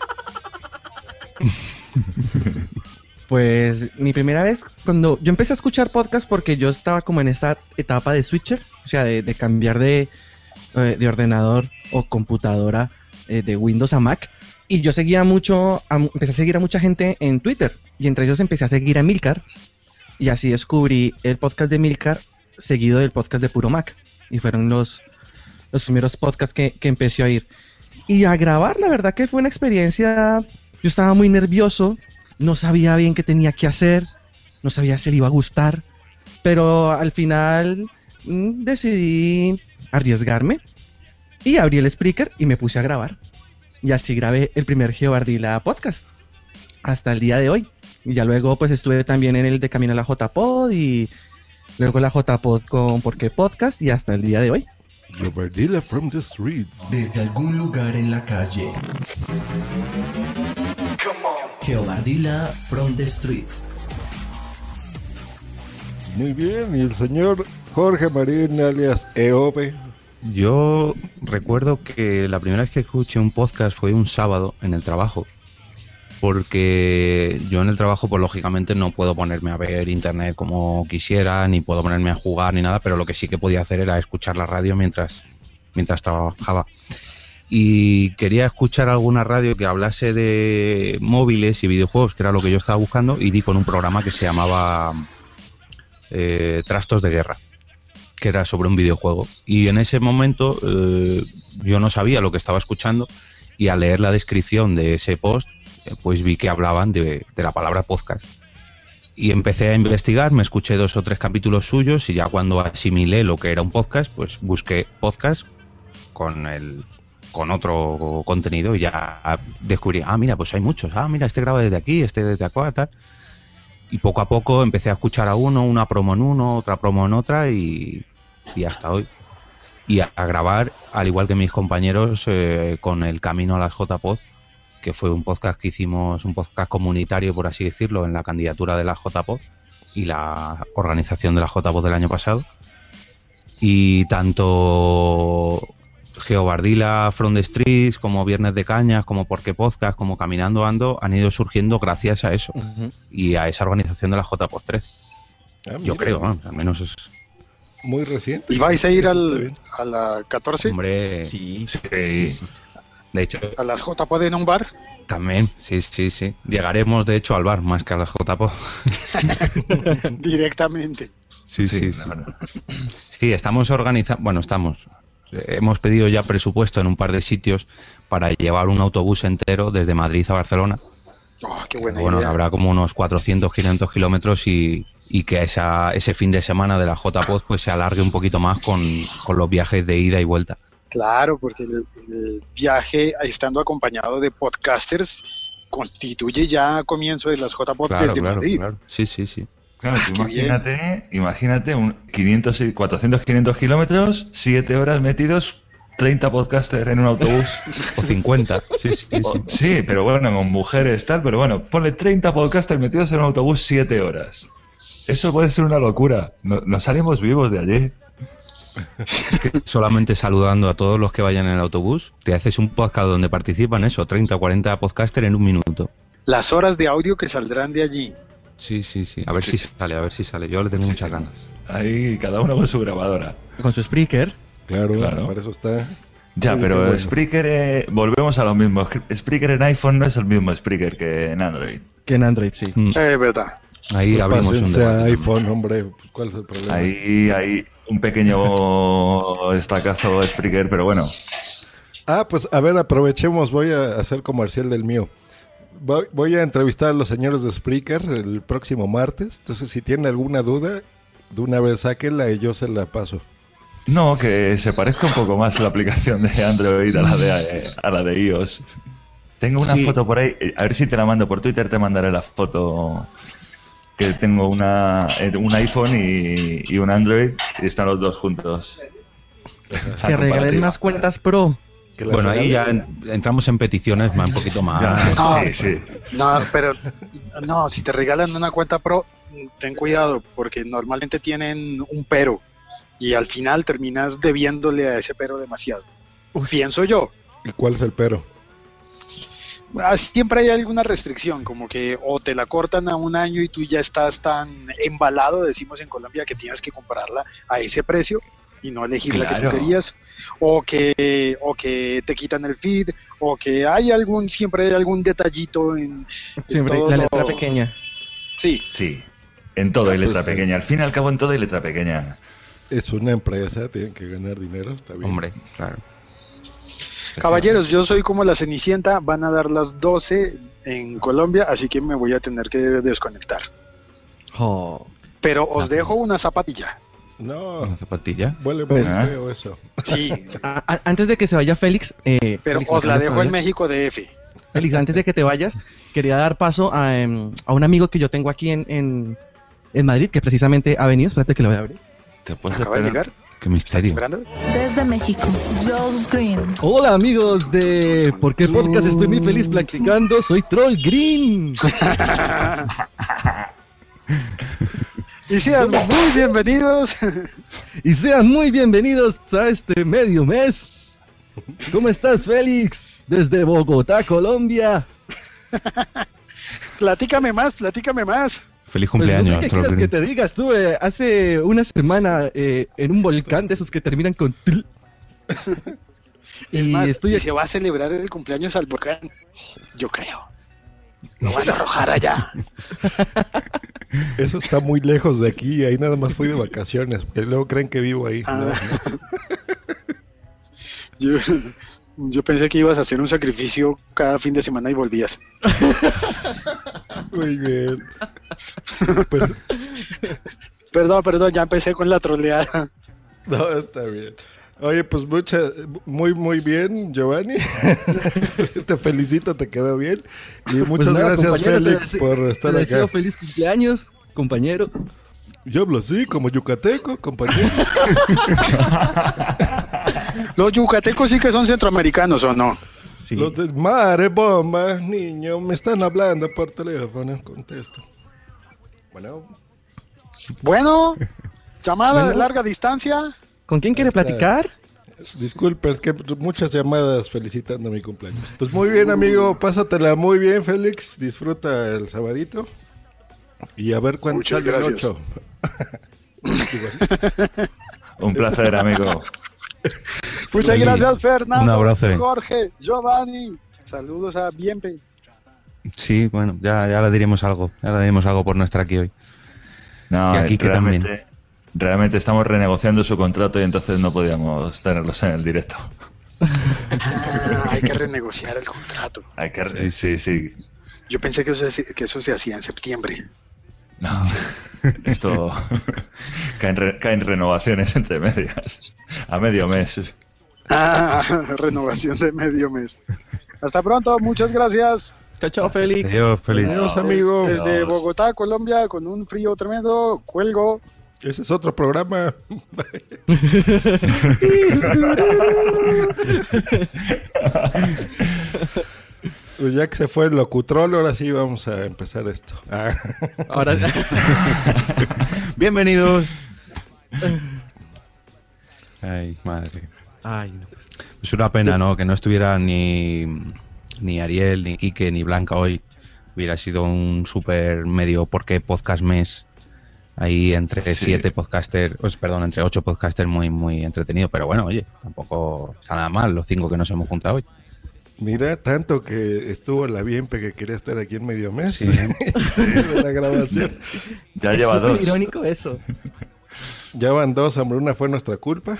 Pues mi primera vez, cuando yo empecé a escuchar podcast, porque yo estaba como en esta etapa de switcher, o sea, de cambiar de ordenador o computadora de Windows a Mac, y yo seguía empecé a seguir a mucha gente en Twitter, y entre ellos empecé a seguir a Milcar, y así descubrí el podcast de Milcar seguido del podcast de Puro Mac, y fueron los primeros podcasts que empecé a oír. Y a grabar, la verdad que fue una experiencia. Yo estaba muy nervioso, no sabía bien qué tenía que hacer, no sabía si le iba a gustar, pero al final decidí arriesgarme y abrí el Spreaker y me puse a grabar. Y así grabé el primer Geobardila podcast hasta el día de hoy. Y ya luego pues estuve también en el de Camino a la JPod y luego la JPod con ¿Por qué Podcast? Y hasta el día de hoy. Geobardila from the streets. Desde algún lugar en la calle. Geobardila from the streets. Muy bien, y el señor Jorge Marín, alias EOB. Yo recuerdo que la primera vez que escuché un podcast fue un sábado en el trabajo, porque yo en el trabajo pues lógicamente no puedo ponerme a ver internet como quisiera, ni puedo ponerme a jugar ni nada, pero lo que sí que podía hacer era escuchar la radio mientras trabajaba. Y quería escuchar alguna radio que hablase de móviles y videojuegos, que era lo que yo estaba buscando, y di con un programa que se llamaba Trastos de Guerra, que era sobre un videojuego. Y en ese momento yo no sabía lo que estaba escuchando, y al leer la descripción de ese post pues vi que hablaban de la palabra podcast. Y empecé a investigar, me escuché 2 o 3 capítulos suyos, y ya cuando asimilé lo que era un podcast, pues busqué podcast con otro contenido, y ya descubrí, mira, pues hay muchos, mira, este graba desde aquí, este desde acá, tal. Y poco a poco empecé a escuchar a una promo en uno, otra promo en otra, y hasta hoy. Y a grabar, al igual que mis compañeros, con el Camino a las JPod, que fue un podcast que hicimos, un podcast comunitario, por así decirlo, en la candidatura de la JPod y la organización de la JPod del año pasado. Y tanto Geobardila from the streets, como Viernes de Cañas, como ¿Por qué Podcast?, como Caminando Ando, han ido surgiendo gracias a eso, y a esa organización de la JPod 3. Yo creo, al menos es muy reciente. ¿Y vais a ir a la 14? Hombre, sí. De hecho, ¿a las JPod en un bar? También, sí. Llegaremos, de hecho, al bar más que a las JPod. Directamente. Sí. Sí, estamos organizando. Bueno, hemos pedido ya presupuesto en un par de sitios para llevar un autobús entero desde Madrid a Barcelona. Qué buena idea. Bueno, habrá como unos 400-500 kilómetros y que ese fin de semana de la JPod pues se alargue un poquito más con los viajes de ida y vuelta. Claro, porque el viaje, estando acompañado de podcasters, constituye ya comienzo de las JPod desde Madrid. Claro. Sí. Claro, imagínate 400-500 kilómetros, 7 horas metidos, 30 podcasters en un autobús. O 50, sí. Sí, pero bueno, con mujeres tal, pero bueno, ponle 30 podcasters metidos en un autobús 7 horas. Eso puede ser una locura. No salimos vivos de allí. Es que solamente saludando a todos los que vayan en el autobús, te haces un podcast donde participan 30 o 40 podcasters en un minuto. Las horas de audio que saldrán de allí. Sí. A ver si sale. Yo le tengo muchas ganas. Ahí, cada uno con su grabadora. Con su Spreaker. Claro, para eso está. Ya, Uy, pero bueno. Spreaker, volvemos a lo mismo. Spreaker en iPhone no es el mismo Spreaker que en Android. Que en Android, sí. Verdad. Ahí Pues abrimos un pásense debate. a iPhone, hombre. Pues, ¿cuál es el problema? Ahí hay un pequeño estacazo Spreaker, pero bueno. Pues a ver, aprovechemos. Voy a hacer comercial del mío. Voy a entrevistar a los señores de Spreaker el próximo martes. Entonces, si tienen alguna duda, de una vez sáquenla y yo se la paso. No, que se parezca un poco más la aplicación de Android a la de iOS. Tengo una foto por ahí, a ver si te la mando por Twitter, te mandaré la foto. Que tengo un iPhone y un Android y están los dos juntos. Que regalen más cuentas Pro. Bueno, ahí ya entramos en peticiones un poquito más. Sí. No, pero no, si te regalan una cuenta Pro, ten cuidado, porque normalmente tienen un pero. Y al final terminas debiéndole a ese pero demasiado. Pienso yo. ¿Y cuál es el pero? Siempre hay alguna restricción, como que o te la cortan a un año y tú ya estás tan embalado, decimos en Colombia, que tienes que comprarla a ese precio y no elegir la que tú querías, o que te quitan el feed, o que siempre hay algún detallito en siempre todo la letra pequeña. Sí, en todo hay letra pues, pequeña. Al fin y al cabo, en todo hay letra pequeña. Es una empresa, tienen que ganar dinero, está bien. Hombre, claro. Caballeros, yo soy como la Cenicienta, van a dar las 12 en Colombia, así que me voy a tener que desconectar. Pero os dejo una zapatilla. No. ¿Una zapatilla? Huele muy feo eso. Sí. Antes de que se vaya Félix... pero Félix, os la antes de dejo que en México DF. Félix, antes de que te vayas, quería dar paso a un amigo que yo tengo aquí en Madrid, que precisamente ha venido. Espérate que lo voy a abrir. ¿Acaba de llegar? Qué misterio. Desde México, Josh Green. Hola amigos de ¿Por qué Podcast? Estoy muy feliz platicando. Soy Troll Green. Y sean muy bienvenidos. Y sean muy bienvenidos a este medio mes. ¿Cómo estás, Félix? Desde Bogotá, Colombia. Platícame más. Feliz cumpleaños, Pues no sé qué Troll quieres que Green. te diga. Estuve hace una semana en un volcán de esos que terminan con tl. Es más, y se va a celebrar el cumpleaños al volcán. Yo creo. Lo van a arrojar allá. Eso está muy lejos de aquí. Ahí nada más fui de vacaciones. Porque luego creen que vivo ahí. No. Yo pensé que ibas a hacer un sacrificio cada fin de semana y volvías. Muy bien. Pues... Perdón, ya empecé con la troleada. No, está bien. Oye, pues muy bien, Giovanni. Te felicito, te quedó bien. Y muchas gracias, Félix, por estar te deseo acá. feliz cumpleaños, compañero. Yo hablo así, como yucateco, compañero. Los yucatecos sí que son centroamericanos, ¿o no? Sí. Los de Mare Bomba, niño, me están hablando por teléfono, contesto. Bueno, llamada de larga distancia. ¿Con quién quiere platicar? Disculpen, es que muchas llamadas felicitando mi cumpleaños. Pues muy bien, amigo, pásatela muy bien, Félix. Disfruta el sabadito. Y a ver cuándo sale el 8. Un placer, amigo. Muchas gracias, Fernando. Un abrazo. Jorge, Giovanni. Saludos a Bienpe. Sí, bueno, ya le diremos algo. Ya le diremos algo por no estar aquí hoy. No, y aquí que también. Realmente estamos renegociando su contrato y entonces no podíamos tenerlos en el directo. Hay que renegociar el contrato. Hay que sí. Yo pensé que eso se hacía en septiembre. No, esto caen renovaciones entre medias, a medio mes. Renovación de medio mes. Hasta pronto, muchas gracias. Chao, Félix. Adiós, Félix. Adiós, amigo. Desde Bogotá, Colombia, con un frío tremendo, cuelgo. Ese es otro programa. Pues ya que se fue el locutrol, ahora sí vamos a empezar esto. Ahora... Bienvenidos. Ay, madre. Ay, no. Es una pena, ¿no? Que no estuviera ni Ariel, ni Quique, ni Blanca hoy. Hubiera sido un super medio ¿por qué podcast mes? Ahí entre 7 podcasters, perdón, entre 8 podcasters muy, muy entretenido. Pero bueno, oye, tampoco está nada mal los 5 que nos hemos juntado hoy. Mira, tanto que estuvo la Bienpe que quería estar aquí en medio mes de la grabación. Ya lleva 2. Es irónico eso. Ya van 2, hombre, una fue nuestra culpa.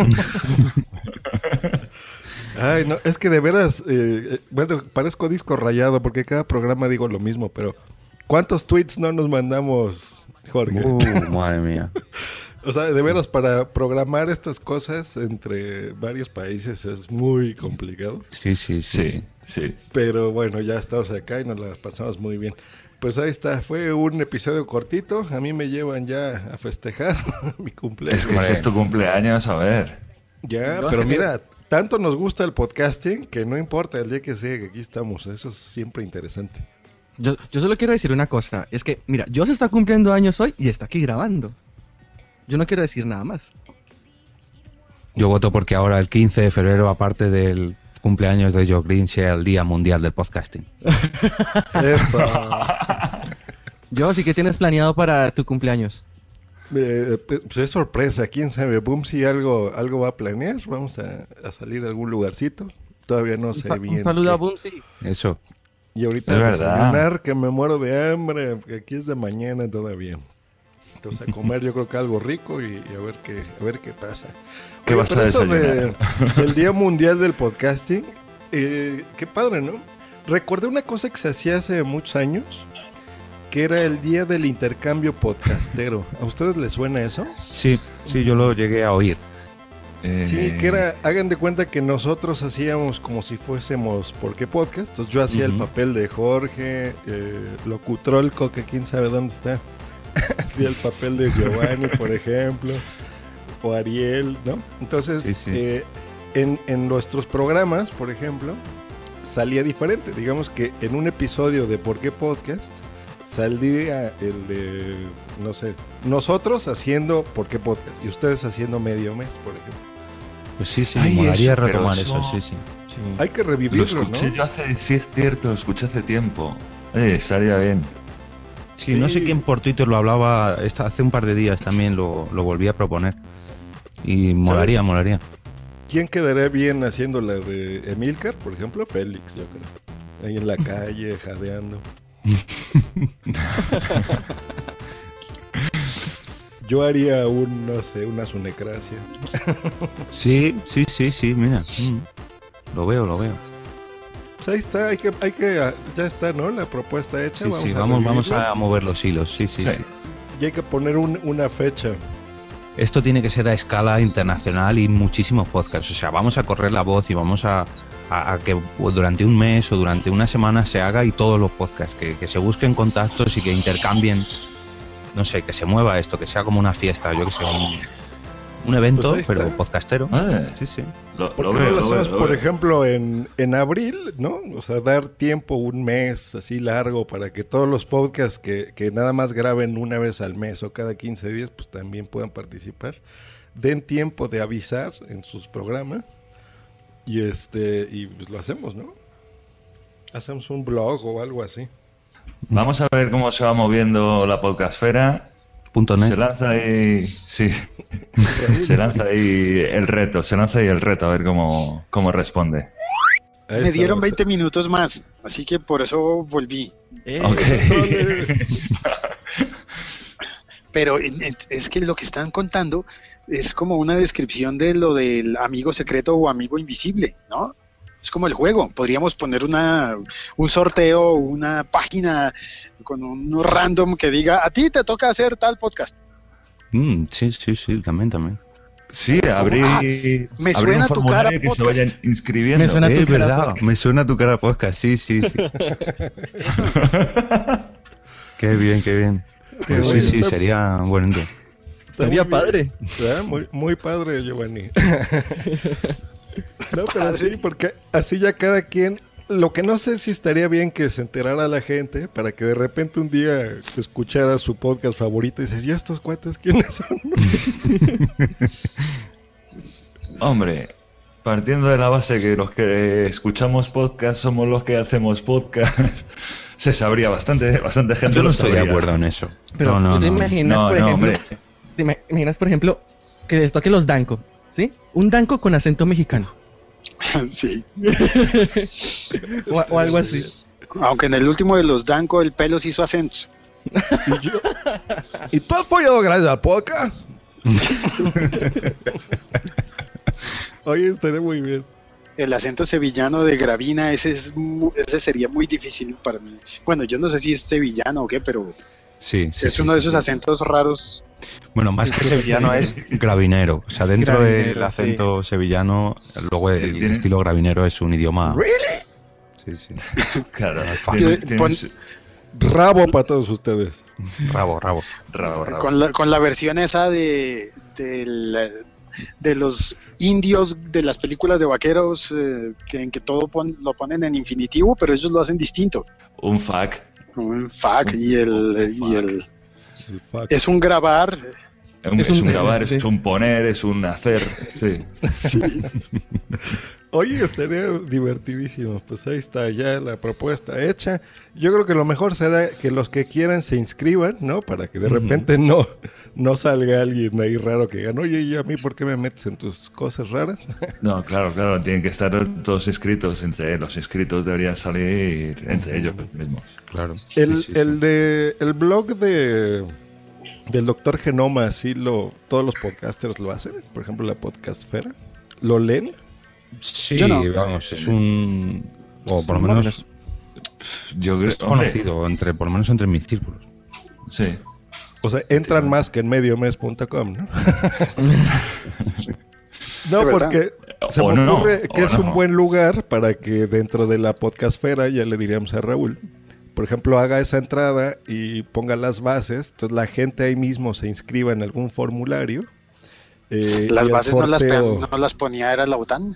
Ay, no, es que de veras, bueno, parezco disco rayado porque cada programa digo lo mismo, pero ¿cuántos tweets no nos mandamos, Jorge? Madre mía. O sea, de veras, para programar estas cosas entre varios países es muy complicado. Sí. Pero bueno, ya estamos acá y nos la pasamos muy bien. Pues ahí está, fue un episodio cortito. A mí me llevan ya a festejar mi cumpleaños. Es que si es tu cumpleaños, a ver. Ya, pero mira, tanto nos gusta el podcasting que no importa el día que sea, que aquí estamos. Eso es siempre interesante. Yo solo quiero decir una cosa. Es que, mira, yo se está cumpliendo años hoy y está aquí grabando. Yo no quiero decir nada más. Yo voto porque ahora el 15 de febrero, aparte del cumpleaños de Joe Green, sea el Día Mundial del Podcasting. Eso. Yo, ¿sí que tienes planeado para tu cumpleaños? Pues es sorpresa, quién sabe. Boom, si algo va a planear. Vamos a salir a algún lugarcito. Todavía no sé bien. Un saludo a Boom, sí. Eso. Y ahorita a desayunar, que me muero de hambre, porque aquí es de mañana todavía. Entonces a comer yo creo que algo rico y a ver qué pasa. ¿Qué vas a desayunar? Del Día Mundial del Podcasting, qué padre, ¿no? Recordé una cosa que se hacía hace muchos años, que era el Día del Intercambio Podcastero. ¿A ustedes les suena eso? Sí, yo lo llegué a oír. Sí, que era, hagan de cuenta que nosotros hacíamos como si fuésemos ¿por qué podcast? Entonces yo hacía el papel de Jorge, Locutrolco, que quién sabe dónde está. Hacía el papel de Giovanni, por ejemplo, o Ariel, ¿no? Entonces, en nuestros programas, por ejemplo, salía diferente. Digamos que en un episodio de ¿por qué podcast? Saldría el de, no sé, nosotros haciendo ¿por qué podcast? Y ustedes haciendo medio mes, por ejemplo. Pues sí, me molaría retomar eso, sí. Hay que revivirlo, lo escuché, ¿no? Sí es cierto, lo escuché hace tiempo. Estaría bien. Sí, no sé quién por Twitter lo hablaba hace un par de días también, lo volví a proponer. Y molaría. ¿Quién quedaría bien haciendo la de Emilcar, por ejemplo? Félix, yo creo. Ahí en la calle, jadeando. Yo haría una sunecracia. Sí, mira. Lo veo. Pues ahí está, ya está, ¿no? La propuesta hecha. Vamos a mover los hilos, sí. Y hay que poner una fecha. Esto tiene que ser a escala internacional y muchísimos podcasts. O sea, vamos a correr la voz y vamos a que durante un mes o durante una semana se haga y todos los podcasts, que se busquen contactos y que intercambien, no sé, que se mueva esto, que sea como una fiesta, yo que sé, un evento, pues pero podcastero. Sí. ¿Por qué no lo hacemos, por ejemplo, en abril, ¿no? O sea, dar tiempo, un mes así largo, para que todos los podcasts que nada más graben una vez al mes o cada 15 días, pues también puedan participar. Den tiempo de avisar en sus programas y pues lo hacemos, ¿no? Hacemos un blog o algo así. Vamos a ver cómo se va moviendo la podcastfera. .net. Se lanza ahí, sí. Se lanza ahí el reto, a ver cómo responde. Me dieron 20 minutos más, así que por eso volví. Pero es que lo que están contando es como una descripción de lo del amigo secreto o amigo invisible, ¿no? Es como el juego. Podríamos poner un sorteo, una página con un random que diga, a ti te toca hacer tal podcast. Sí, también. Sí, abrir me suena un tu cara que podcast. se vayan inscribiendo. Me suena tu cara, me suena tu cara podcast, sí. Eso. Qué bien. Pues sí, sería bueno. Sería padre. Muy, muy padre, Giovanni. No, pero sí, porque así ya cada quien. Lo que no sé si estaría bien que se enterara la gente para que de repente un día escuchara su podcast favorito y decir, ¿y estos cuates quiénes son? Hombre, partiendo de la base que los que escuchamos podcast somos los que hacemos podcast, se sabría bastante gente. Yo no lo estoy de sabría. acuerdo en eso. Pero no, ¿tú te imaginas, por ejemplo, por ejemplo, que les toque los danco, ¿sí? Un danco con acento mexicano. Sí. o algo así. Aunque en el último de los Danco el pelo se hizo acentos. ¿Y tú has follado gracias al podcast? Oye, estaría muy bien. El acento sevillano de Gravina, ese sería muy difícil para mí. Bueno, yo no sé si es sevillano o qué, pero sí, es uno de esos acentos raros. Bueno, más que sevillano es gravinero. O sea, dentro del acento sevillano, luego el estilo gravinero es un idioma... ¿Really? Sí. Claro. Rabo para todos ustedes. Rabo. Con la versión esa de los indios de las películas de vaqueros, en que todo lo ponen en infinitivo, pero ellos lo hacen distinto. Un fuck. Un fuck y el es un grabar. Es un grabar, es un poner, es un hacer. Sí. Oye, estaría divertidísimo. Pues ahí está ya la propuesta hecha. Yo creo que lo mejor será que los que quieran se inscriban, ¿no? Para que de repente no salga alguien ahí raro que diga, oye, ¿y a mí por qué me metes en tus cosas raras? No, claro, tienen que estar todos inscritos. Entre los inscritos deberían salir entre ellos mismos. Claro. El blog del Doctor Genoma, sí, todos los podcasters lo hacen. Por ejemplo, la Podcastfera. ¿Lo leen? Sí, vamos, es un... O por lo menos... Yo creo, es conocido, por lo menos entre mis círculos. Sí. O sea, entran más que en mediomes.com, ¿no? No, porque se me ocurre que es un buen lugar para que dentro de la Podcastfera, ya le diríamos a Raúl, por ejemplo, haga esa entrada y ponga las bases, entonces la gente ahí mismo se inscriba en algún formulario. Las bases no las ponía, era la OTAN.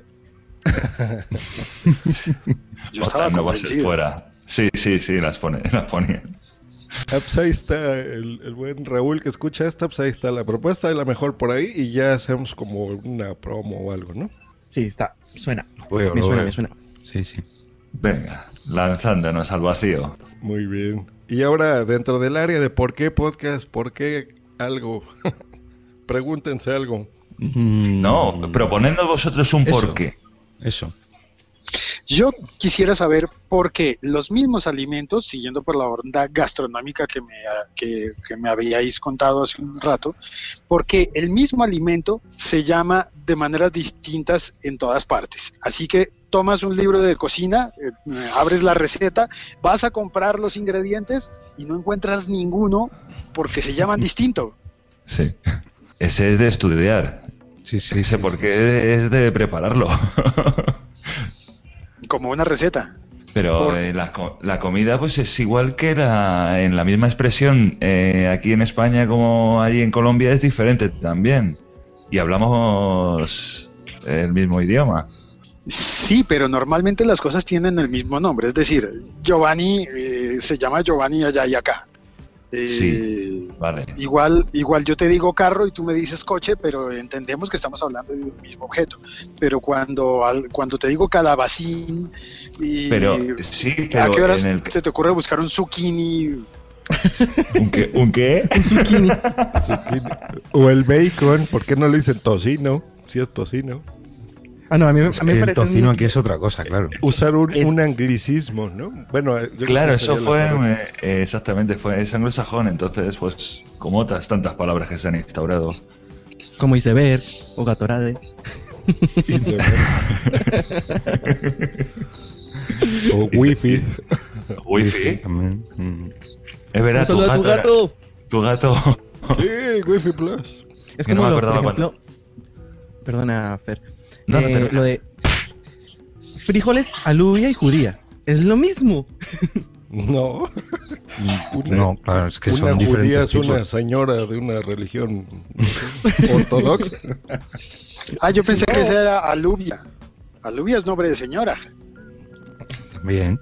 Yo estaba convencido. Fuera. Sí, las ponía. Pues ahí está el buen Raúl que escucha esta, pues ahí está la propuesta, y la mejor por ahí, y ya hacemos como una promo o algo, ¿no? Sí, suena. Me suena. Sí. Venga, lanzándonos al vacío. Muy bien. Y ahora, dentro del área de por qué podcast, por qué algo, pregúntense algo. No, proponendo vosotros un por qué. Eso. Yo quisiera saber por qué los mismos alimentos, siguiendo por la onda gastronómica que me habíais contado hace un rato, por qué el mismo alimento se llama de maneras distintas en todas partes. Así que tomas un libro de cocina, abres la receta, vas a comprar los ingredientes y no encuentras ninguno porque se llaman distinto. Sí, ese es de estudiar. Sí, sé por qué es de prepararlo. Como una receta. Pero la comida pues es igual que en la misma expresión aquí en España como allí en Colombia es diferente también. Y hablamos el mismo idioma. Sí, pero normalmente las cosas tienen el mismo nombre. Es decir, Giovanni se llama Giovanni allá y acá. Sí, vale. Igual yo te digo carro y tú me dices coche, pero entendemos que estamos hablando de un mismo objeto. Pero cuando te digo calabacín pero ¿a qué horas se te ocurre buscar un zucchini? ¿Un qué? Un zucchini. O el bacon, ¿por qué no le dicen tocino? Si es tocino. No, a mí me el parece... tocino aquí es otra cosa, claro. Usar un anglicismo, ¿no? Bueno, claro, eso fue... exactamente, es anglosajón, entonces, pues, como otras tantas palabras que se han instaurado. Como iceberg o gatorade. O wifi. Wifi. Es verdad, tu gato. Sí, Wifi Plus. Es como, por ejemplo... Perdona, Fer. Lo de frijoles, alubia y judía. Es lo mismo. No. No, claro, es que son una diferentes judía es tipos. una señora de una religión ortodoxa. Yo pensé que esa era alubia. Alubia es nombre de señora. También.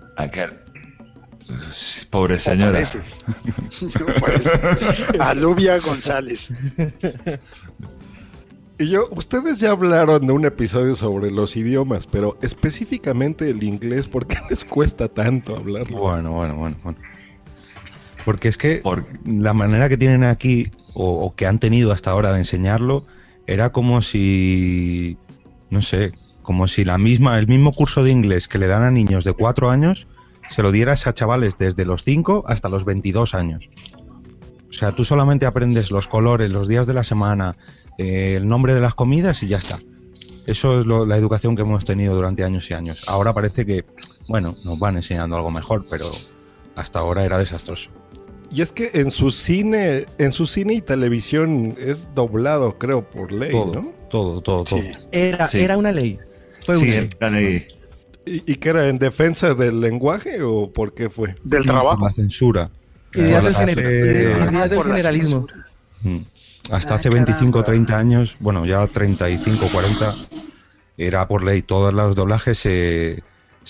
Pobre señora. Alubia González. Y ustedes ya hablaron de un episodio sobre los idiomas, pero específicamente el inglés, ¿por qué les cuesta tanto hablarlo? Bueno. Porque es que la manera que tienen aquí, o que han tenido hasta ahora de enseñarlo, era como si, no sé, como si el mismo curso de inglés que le dan a niños de 4 años, se lo dieras a chavales desde los 5 hasta los 22 años. O sea, tú solamente aprendes los colores, los días de la semana, el nombre de las comidas y ya está. Eso es la educación que hemos tenido durante años y años. Ahora parece que, bueno, nos van enseñando algo mejor, pero hasta ahora era desastroso. Y es que en su cine y televisión es doblado, creo, por ley, todo, ¿no? Todo. Sí. Era una ley. Fue una ley. Era ley. ¿Y qué era? ¿En defensa del lenguaje o por qué fue? Del trabajo. Por la censura. Ideas del generalismo. Hasta hace 25 o 30 años, bueno, ya 35 o 40, era por ley. Todos los doblajes se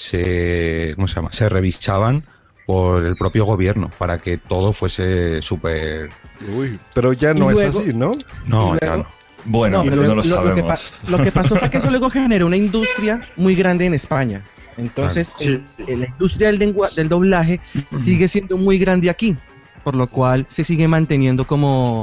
revisaban por el propio gobierno para que todo fuese súper... Uy, pero ya no es así, ¿no? No, ya no. Bueno, no lo sabemos. Lo que pasó fue que eso luego generó una industria muy grande en España. Entonces, la industria del doblaje sigue siendo muy grande aquí, por lo cual se sigue manteniendo como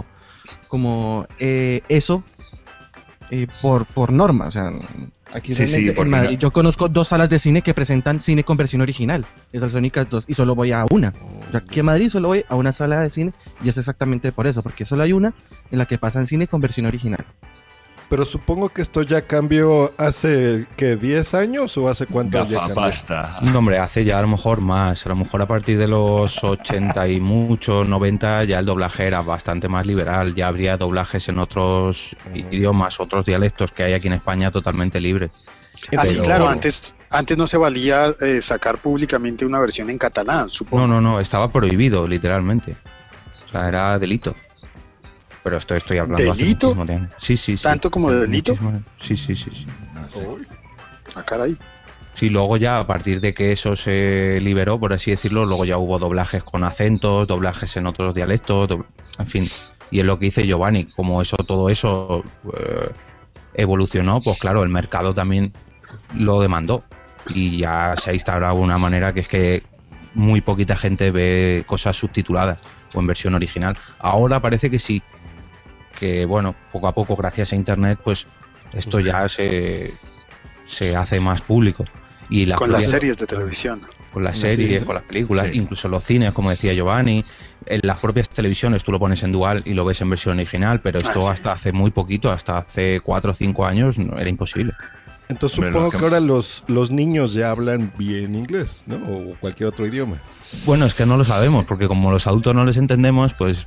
eso por norma. O sea, aquí en Madrid yo conozco 2 salas de cine que presentan cine con versión original. Esas son las únicas 2 y solo voy a una. Yo aquí en Madrid solo voy a una sala de cine y es exactamente por eso, porque solo hay una en la que pasan cine con versión original. Pero supongo que esto ya cambió hace, ¿qué? ¿10 años o hace cuánto ya cambió? Gafapasta. No, hombre, hace ya a lo mejor más. A lo mejor a partir de los 80 y mucho, 90, ya el doblaje era bastante más liberal. Ya habría doblajes en otros idiomas, otros dialectos que hay aquí en España totalmente libres. Sí, claro, antes no se valía sacar públicamente una versión en catalán, supongo. No, estaba prohibido, literalmente. O sea, era delito. Pero estoy hablando ¿delito? Hace muchísimo tiempo. Sí. ¿Tanto como delito? Sí. No sé. Caray. Sí, luego ya a partir de que eso se liberó, por así decirlo, luego ya hubo doblajes con acentos, doblajes en otros dialectos, en fin. Y es lo que dice Giovanni, como todo eso evolucionó, pues claro, el mercado también lo demandó. Y ya se ha instaurado una manera que es que muy poquita gente ve cosas subtituladas o en versión original. Ahora parece que sí, que bueno, poco a poco gracias a internet pues esto ya se hace más público. Y con las series de televisión. Con las series, con las películas, incluso los cines, como decía Giovanni, en las propias televisiones tú lo pones en dual y lo ves en versión original, pero esto hasta hace muy poquito, hasta hace 4 o 5 años, no, era imposible. Entonces supongo que ahora los niños ya hablan bien inglés, ¿no? O cualquier otro idioma. Bueno, es que no lo sabemos, porque como los adultos no les entendemos, pues...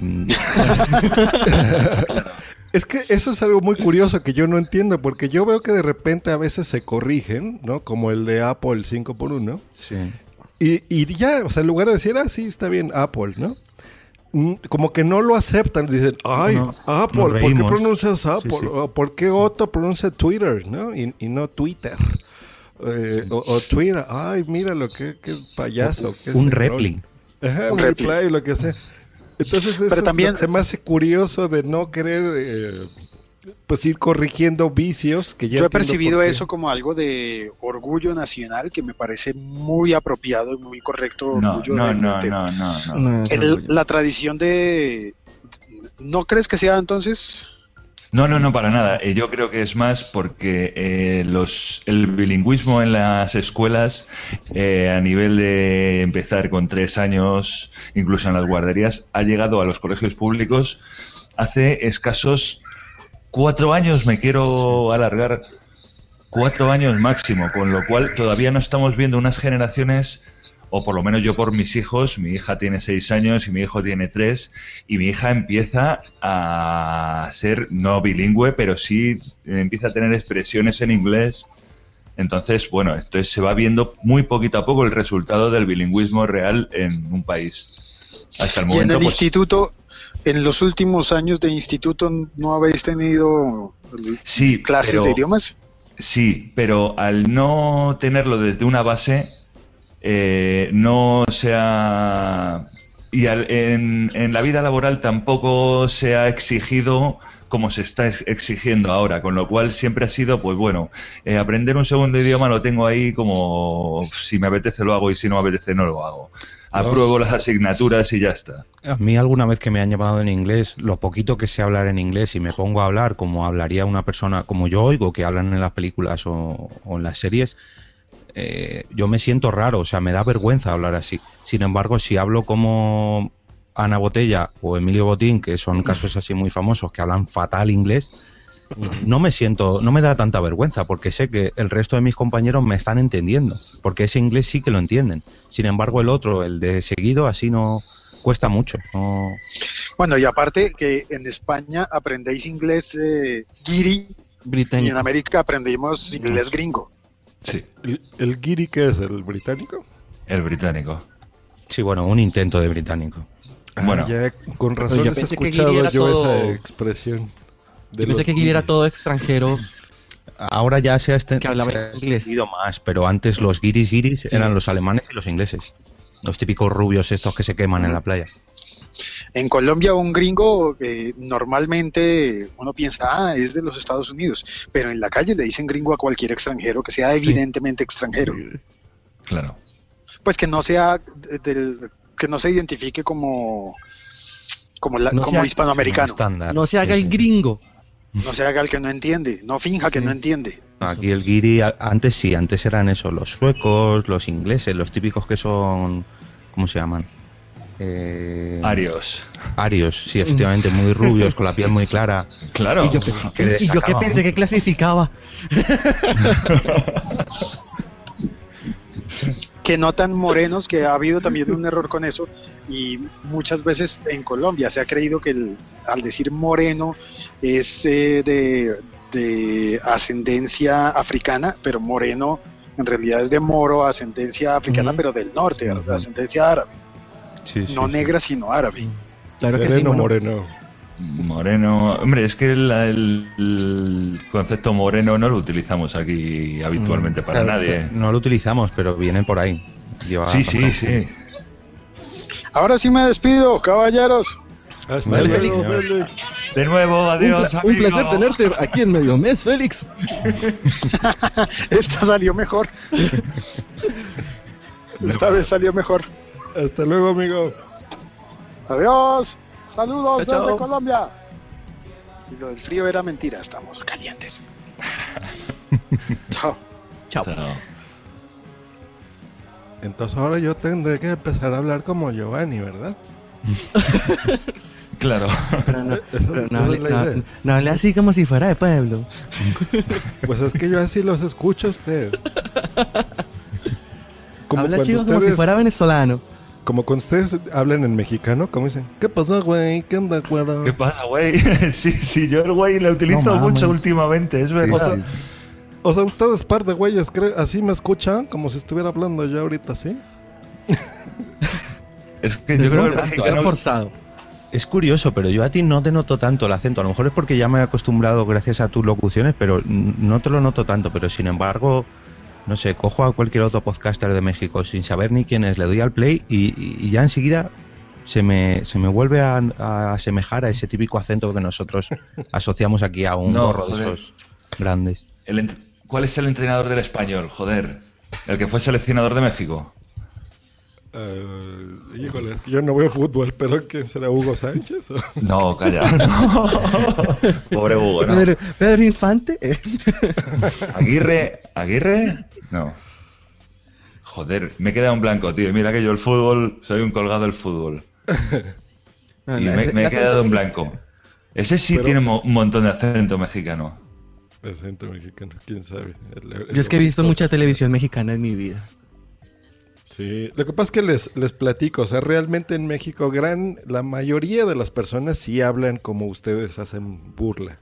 Es que eso es algo muy curioso que yo no entiendo, porque yo veo que de repente a veces se corrigen, ¿no? Como el de Apple 5x1. Sí. Y ya, o sea, en lugar de decir, sí, está bien, Apple, ¿no? Como que no lo aceptan, dicen, Apple, ¿por qué pronuncias Apple? Sí. ¿O por qué Otto pronuncia Twitter, ¿no? Y no Twitter. O Twitter, míralo, qué payaso. Un repli. Ajá, un reply, lo que sea. Entonces eso también se me hace curioso de no querer pues ir corrigiendo vicios que ya... Yo he percibido eso como algo de orgullo nacional que me parece muy apropiado y muy correcto. No. La tradición de... ¿No crees que sea entonces...? No, para nada. Yo creo que es más porque el bilingüismo en las escuelas, a nivel de empezar con 3 años, incluso en las guarderías, ha llegado a los colegios públicos hace escasos 4 años, me quiero alargar, 4 años máximo, con lo cual todavía no estamos viendo unas generaciones... O por lo menos yo por mis hijos, mi hija tiene 6 años y mi hijo tiene 3, y mi hija empieza a ser no bilingüe, pero sí empieza a tener expresiones en inglés. Entonces, bueno, entonces se va viendo muy poquito a poco el resultado del bilingüismo real en un país. Hasta el momento. Y en el instituto, en los últimos años de instituto, ¿no habéis tenido clases de idiomas? Sí, pero al no tenerlo desde una base... no se ha... Y en la vida laboral tampoco se ha exigido como se está exigiendo ahora, con lo cual siempre ha sido, pues bueno, aprender un segundo idioma lo tengo ahí como si me apetece lo hago y si no me apetece no lo hago. Apruebo las asignaturas y ya está. A mí alguna vez que me han llamado en inglés, lo poquito que sé hablar en inglés y me pongo a hablar como hablaría una persona, como yo oigo que hablan en las películas o en las series, yo me siento raro, o sea, me da vergüenza hablar así. Sin embargo, si hablo como Ana Botella o Emilio Botín, que son casos así muy famosos, que hablan fatal inglés, no me da tanta vergüenza, porque sé que el resto de mis compañeros me están entendiendo, porque ese inglés sí que lo entienden. Sin embargo, el otro, el de seguido, así no cuesta mucho. No... Bueno, y aparte que en España aprendéis inglés guiri, británico, y en América aprendimos inglés gringo. Sí. ¿El guiri qué es? ¿El británico? El británico. Sí, bueno, un intento de británico. Bueno, ya con razón yo he pensé escuchado que yo todo... esa expresión. Yo pensé que guiri era todo extranjero. Ahora ya se ha que hablaba inglés más, pero antes los guiris eran los alemanes y los ingleses. Los típicos rubios estos que se queman en la playa. En Colombia un gringo normalmente uno piensa, es de los Estados Unidos, pero en la calle le dicen gringo a cualquier extranjero que sea evidentemente extranjero. Claro. Pues que no sea que no se identifique como hispanoamericano. No se haga el gringo. No se haga el que no entiende, no finja que no entiende. Aquí el guiri, antes eran eso, los suecos, los ingleses, los típicos que son, ¿cómo se llaman? Arios. Arios, sí, efectivamente, muy rubios, con la piel muy clara. Claro. Y yo que pensé que clasificaba. Que no tan morenos, que ha habido también un error con eso, y muchas veces en Colombia se ha creído que al decir moreno es de ascendencia africana, pero moreno en realidad es de moro, ascendencia africana, pero del norte, de ascendencia árabe. Sí, no negra, sino árabe. Claro que Sereno, sí, moreno. Moreno, hombre, es que el concepto moreno no lo utilizamos aquí habitualmente para nadie. No lo utilizamos, pero viene por ahí. Sí. Ahora sí me despido, caballeros. Hasta luego, Félix. De nuevo, adiós, un placer tenerte aquí en Medio Mes, Félix. Esta salió mejor. Esta vez salió mejor. Hasta luego, amigo. Adiós. Saludos Chao, desde chao. Colombia. Y lo del frío era mentira, estamos calientes. Chao. Chao. Entonces ahora yo tendré que empezar a hablar como Giovanni, ¿verdad? Claro. Pero no Esa es la idea. no hable así como si fuera de pueblo. Pues es que yo así los escucho a usted. Como Habla cuando chico como si fuera venezolano. Como cuando ustedes hablan en mexicano, ¿cómo dicen? ¿Qué pasa, güey? ¿Qué onda, güero? ¿Qué pasa, güey? sí, yo el güey lo utilizo mucho últimamente, es verdad. O sea, ustedes par de güeyes, ¿así me escuchan? Como si estuviera hablando yo ahorita, ¿sí? Es que yo creo que el mexicano... forzado. Es curioso, pero yo a ti no te noto tanto el acento. A lo mejor es porque ya me he acostumbrado gracias a tus locuciones, pero no te lo noto tanto. Pero sin embargo, no sé, cojo a cualquier otro podcaster de México sin saber ni quién es, le doy al play y ya enseguida se me vuelve a asemejar a ese típico acento que nosotros asociamos aquí a un gorro de esos grandes. ¿Cuál es el entrenador del Español? Joder, el que fue seleccionador de México. Híjole, es que yo no veo fútbol, pero ¿quién será? ¿Hugo Sánchez? No, calla. No. Pobre Hugo, ¿no? ¿Pedro Infante? ¿Aguirre? No. Joder, me he quedado en blanco, tío. Mira que yo el fútbol, soy un colgado del fútbol. Y me he quedado en blanco. Ese sí tiene un montón de acento mexicano. Acento mexicano, quién sabe. Yo es que he visto mucha televisión mexicana en mi vida. Sí, lo que pasa es que les platico, o sea, realmente en México la mayoría de las personas sí hablan como ustedes hacen burla.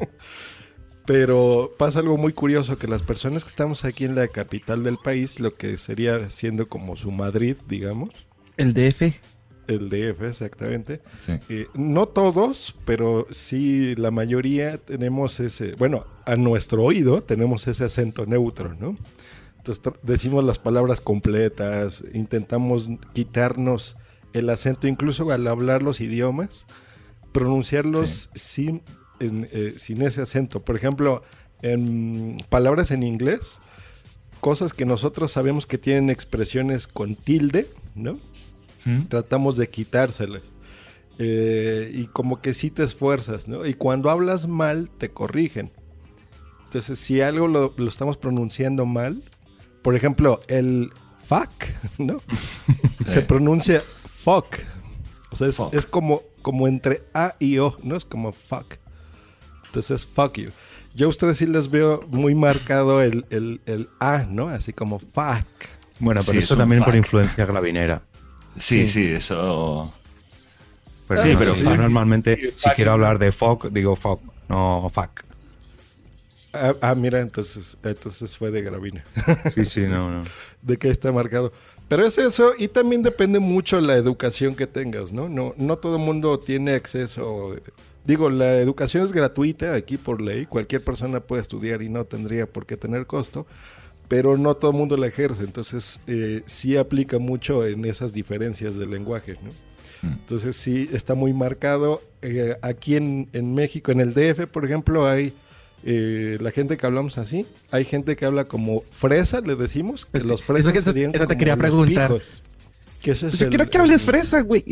Pero pasa algo muy curioso, que las personas que estamos aquí en la capital del país, lo que sería siendo como su Madrid, digamos. El DF. El DF, exactamente. Sí. No todos, pero sí la mayoría tenemos a nuestro oído tenemos ese acento neutro, ¿no? Entonces decimos las palabras completas, intentamos quitarnos el acento, incluso al hablar los idiomas, pronunciarlos sin sin ese acento. Por ejemplo, en palabras en inglés, cosas que nosotros sabemos que tienen expresiones con tilde, ¿no? Tratamos de quitárselas. Y como que sí te esfuerzas, ¿no? Y cuando hablas mal, te corrigen. Entonces, si algo lo estamos pronunciando mal, por ejemplo, el fuck, ¿no? Se pronuncia fuck. O sea, es como entre A y O, ¿no? Es como fuck. Entonces, fuck you. Yo a ustedes sí les veo muy marcado el A, ¿no? Así como fuck. Bueno, pero eso también por influencia gravinera. Sí, eso... Pero sí, pero normalmente, si quiero hablar de fuck, digo fuck, no fuck. Mira, entonces fue de gravina. Sí, no. De que está marcado. Pero es eso, y también depende mucho la educación que tengas, ¿no? No todo el mundo tiene acceso. Digo, la educación es gratuita aquí por ley. Cualquier persona puede estudiar y no tendría por qué tener costo. Pero no todo el mundo la ejerce. Entonces, sí aplica mucho en esas diferencias del lenguaje, ¿no? Entonces, sí está muy marcado. Aquí en México, en el DF, por ejemplo, hay... la gente que hablamos así, hay gente que habla como fresa, le decimos, que los fresas serían eso te quería preguntar. Que ese es yo quiero que hables fresa, güey.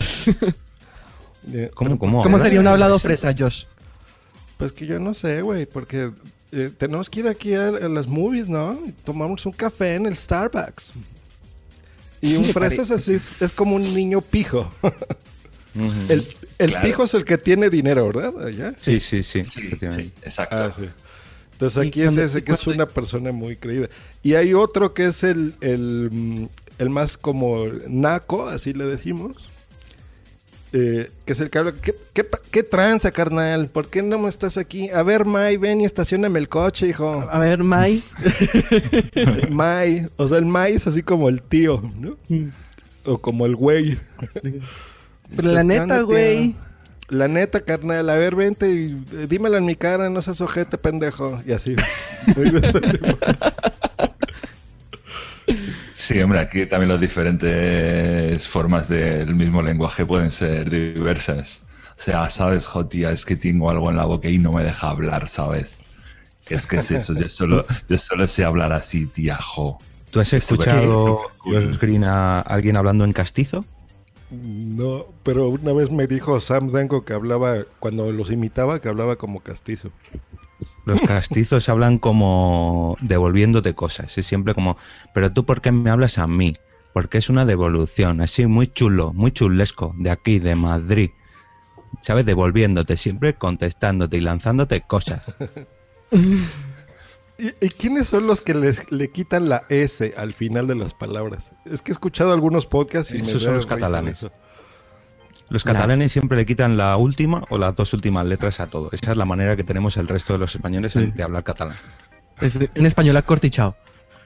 ¿Cómo sería un hablado fresa, Josh? Pues que yo no sé, güey, porque tenemos que ir aquí a las movies, ¿no? Y tomamos un café en el Starbucks. Y un fresa es así, es como un niño pijo. El claro. Pijo es el que tiene dinero, ¿verdad? ¿Allá? Sí, exacto. Sí. Entonces aquí es ese que es una persona muy creída. Y hay otro que es el más como naco, así le decimos, que es el que habla, ¿qué tranza, carnal? ¿Por qué no estás aquí? A ver, May, ven y estacióname el coche, hijo. A ver, May. May, o sea, el May es así como el tío, ¿no? O como el güey. Pero la neta, güey. La neta, carnal, a ver, vente y dímelo en mi cara, no seas ojete, pendejo. Y así. Sí, hombre, aquí también las diferentes formas del mismo lenguaje pueden ser diversas. O sea, sabes, tía, es que tengo algo en la boca y no me deja hablar, ¿sabes? Es eso, yo solo sé hablar así, tía, jo. ¿Tú has escuchado, Josh Green, a alguien hablando en castizo? No, pero una vez me dijo Sam Danko que hablaba, cuando los imitaba, que hablaba como castizo. Los castizos hablan como devolviéndote cosas. Es siempre como, pero tú ¿por qué me hablas a mí? Porque es una devolución, así muy chulo, muy chulesco, de aquí, de Madrid. ¿Sabes? Devolviéndote, siempre contestándote y lanzándote cosas. ¿Y quiénes son los que le quitan la S al final de las palabras? Es que he escuchado algunos podcasts y esos son los catalanes. Los catalanes siempre le quitan la última o las dos últimas letras a todo. Esa es la manera que tenemos el resto de los españoles de hablar catalán. Es en español acortichado.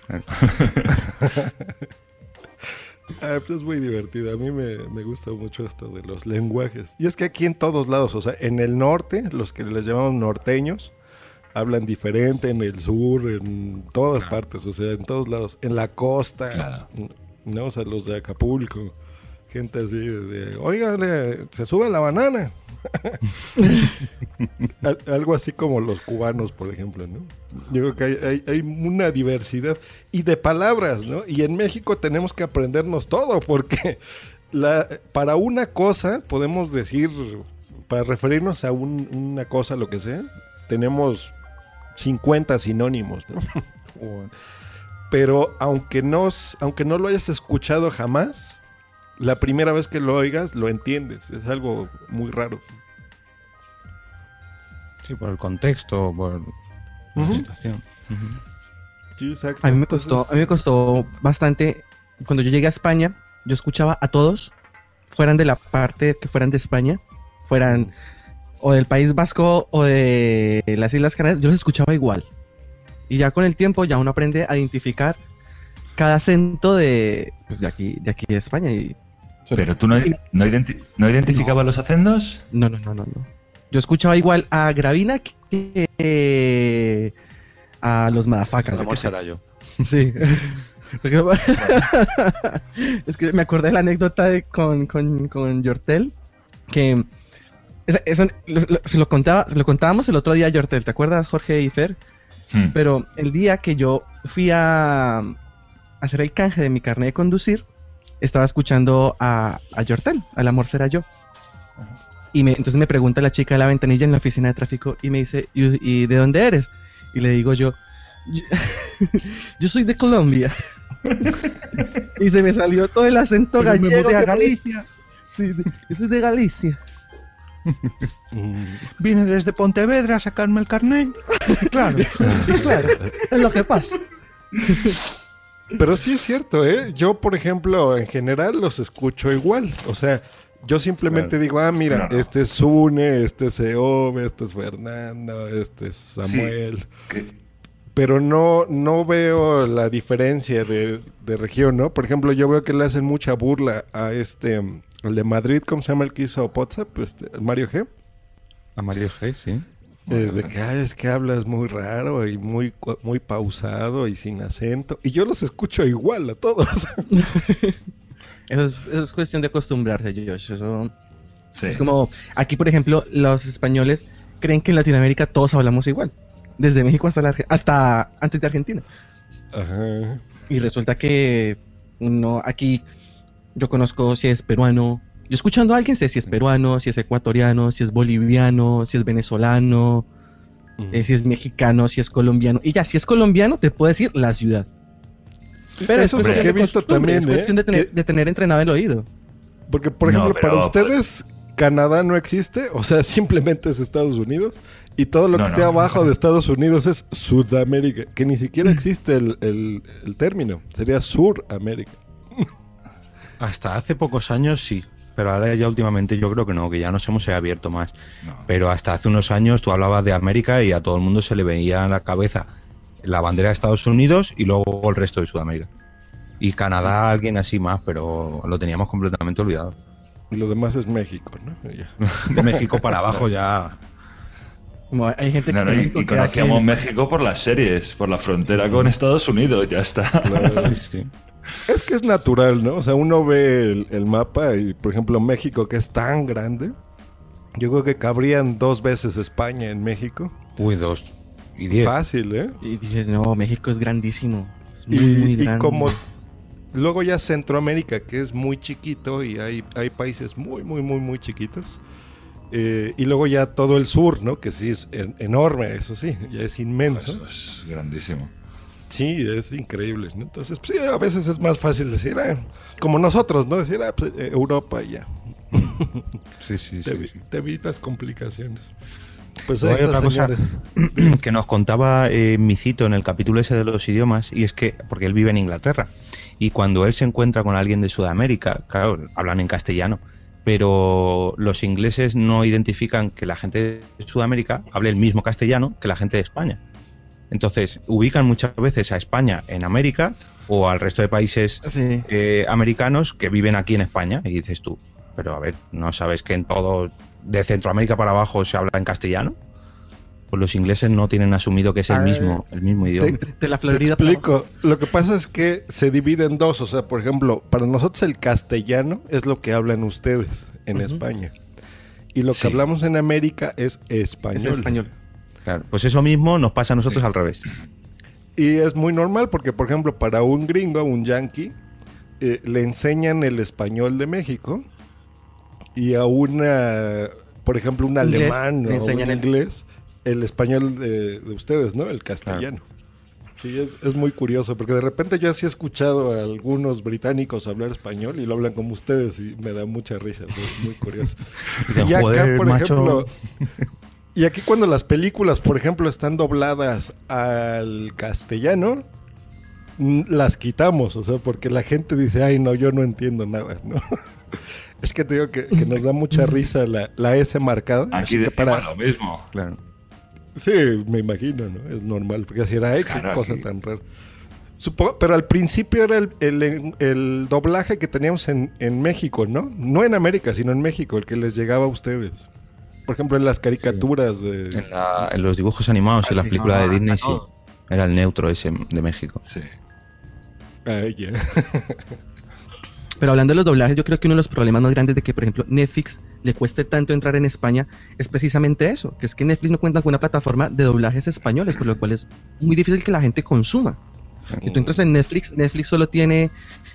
Pues es muy divertido. A mí me gusta mucho esto de los lenguajes. Y es que aquí en todos lados, o sea, en el norte, los que les llamamos norteños, hablan diferente, en el sur, en todas partes, o sea, en todos lados. En la costa, ¿no? O sea, los de Acapulco, gente así de oígale, se sube la banana. Algo así como los cubanos, por ejemplo, ¿no? Yo creo que hay una diversidad y de palabras, ¿no? Y en México tenemos que aprendernos todo, porque para una cosa podemos decir, para referirnos a una cosa, lo que sea, tenemos 50 sinónimos, ¿no? Pero aunque no lo hayas escuchado jamás, la primera vez que lo oigas lo entiendes. Es algo muy raro. Sí, por el contexto, por la situación. Sí, exacto. A mí me costó bastante. Cuando yo llegué a España, yo escuchaba a todos, fueran de la parte que fueran de España, fueran o del País Vasco o de las Islas Canarias, yo los escuchaba igual. Y ya con el tiempo ya uno aprende a identificar cada acento de aquí de España. ¿Pero tú no identificabas los acentos? No. Yo escuchaba igual a Gravina que a los motherfuckers. Vamos a yo. Sí. Es que me acordé de la anécdota con Yortel, que Eso se lo contábamos el otro día a Yortel, ¿te acuerdas, Jorge y Fer? Pero el día que yo fui a hacer el canje de mi carnet de conducir, estaba escuchando a Yortel, al amor será yo. Y entonces me pregunta la chica de la ventanilla en la oficina de tráfico y me dice, ¿y de dónde eres? Y le digo yo soy de Colombia. Y se me salió todo el acento gallego. De Galicia. Sí, yo soy de Galicia. Vine desde Pontevedra a sacarme el carnet. Claro, es lo que pasa. Pero sí es cierto, ¿eh? Yo, por ejemplo, en general los escucho igual. O sea, yo simplemente digo, mira, este es Sune, este es Eove, este es Fernando, este es Samuel. Sí. Pero no veo la diferencia de región, ¿no? Por ejemplo, yo veo que le hacen mucha burla a el de Madrid, ¿cómo se llama el que hizo WhatsApp? Mario G. A Mario G, sí. De que es que hablas muy raro y muy pausado y sin acento. Y yo los escucho igual a todos. Eso es cuestión de acostumbrarse, Josh. Eso es como, aquí por ejemplo, los españoles creen que en Latinoamérica todos hablamos igual. Desde México hasta antes de Argentina. Ajá. Y resulta que aquí yo conozco si es peruano. Yo escuchando a alguien sé si es peruano, si es ecuatoriano, si es boliviano, si es venezolano, si es mexicano, si es colombiano. Y ya, si es colombiano, te puedo decir la ciudad. Pero eso es lo que he visto también, es cuestión de tener entrenado el oído. Porque, por ejemplo, para ustedes, Canadá no existe, o sea, simplemente es Estados Unidos. Y todo lo que esté abajo de Estados Unidos es Sudamérica, que ni siquiera existe el término, sería Suramérica. Hasta hace pocos años sí, pero ahora ya últimamente yo creo que no, que ya nos hemos abierto más. No. Pero hasta hace unos años tú hablabas de América y a todo el mundo se le veía en la cabeza la bandera de Estados Unidos y luego el resto de Sudamérica. Y Canadá, alguien así más, pero lo teníamos completamente olvidado. Y lo demás es México, ¿no? Ya. De México para abajo ya... Como hay gente y conocíamos México por las series, por la frontera con Estados Unidos, ya está. Claro, sí. Es que es natural, ¿no? O sea, uno ve el mapa y, por ejemplo, México, que es tan grande, yo creo que cabrían 2 veces España en México. Uy, 2 y 10. Fácil, ¿eh? Y dices, no, México es grandísimo. Es muy grande. Y como luego ya Centroamérica, que es muy chiquito y hay países muy chiquitos. Y luego ya todo el sur, ¿no? Que sí es enorme, eso sí, ya es inmenso. Eso es grandísimo. Sí, es increíble, ¿no? Entonces, pues, sí, a veces es más fácil decir, como nosotros, ¿no? Decir, pues, Europa y ya. Sí. Te evitas complicaciones. Pues hay otra cosa que nos contaba Micito en el capítulo ese de los idiomas, y es que, porque él vive en Inglaterra, y cuando él se encuentra con alguien de Sudamérica, claro, hablan en castellano, pero los ingleses no identifican que la gente de Sudamérica hable el mismo castellano que la gente de España. Entonces, ubican muchas veces a España en América o al resto de países americanos que viven aquí en España. Y dices tú, pero a ver, ¿no sabes que en todo, de Centroamérica para abajo, se habla en castellano? Pues los ingleses no tienen asumido que es el mismo idioma. De la Florida. Te explico. Lo que pasa es que se divide en 2. O sea, por ejemplo, para nosotros el castellano es lo que hablan ustedes en España. Y lo que hablamos en América es español. Es español. Claro, pues eso mismo nos pasa a nosotros al revés. Y es muy normal porque, por ejemplo, para un gringo, un yankee, le enseñan el español de México y a por ejemplo, un alemán o un inglés, el español de ustedes, ¿no? El castellano. Claro. Sí, es muy curioso, porque de repente yo así he escuchado a algunos británicos hablar español y lo hablan como ustedes y me da mucha risa, o sea, es muy curioso. Y acá, por ejemplo... Y aquí cuando las películas, por ejemplo, están dobladas al castellano, las quitamos, o sea, porque la gente dice, ay, no, yo no entiendo nada, ¿no? Es que te digo que nos da mucha risa la S marcada. Aquí decimos lo mismo. Claro. Sí, me imagino, ¿no? Es normal, porque así era, qué cosa tan rara. Pero al principio era el doblaje que teníamos en México, ¿no? No en América, sino en México, el que les llegaba a ustedes. Por ejemplo, en las caricaturas en los dibujos animados, en las películas de Disney, sí. Era el neutro ese de México. Sí. Ya. Pero hablando de los doblajes, yo creo que uno de los problemas más grandes de que, por ejemplo, Netflix le cueste tanto entrar en España es precisamente eso, que es que Netflix no cuenta con una plataforma de doblajes españoles, por lo cual es muy difícil que la gente consuma. Y tú entras en Netflix solo tiene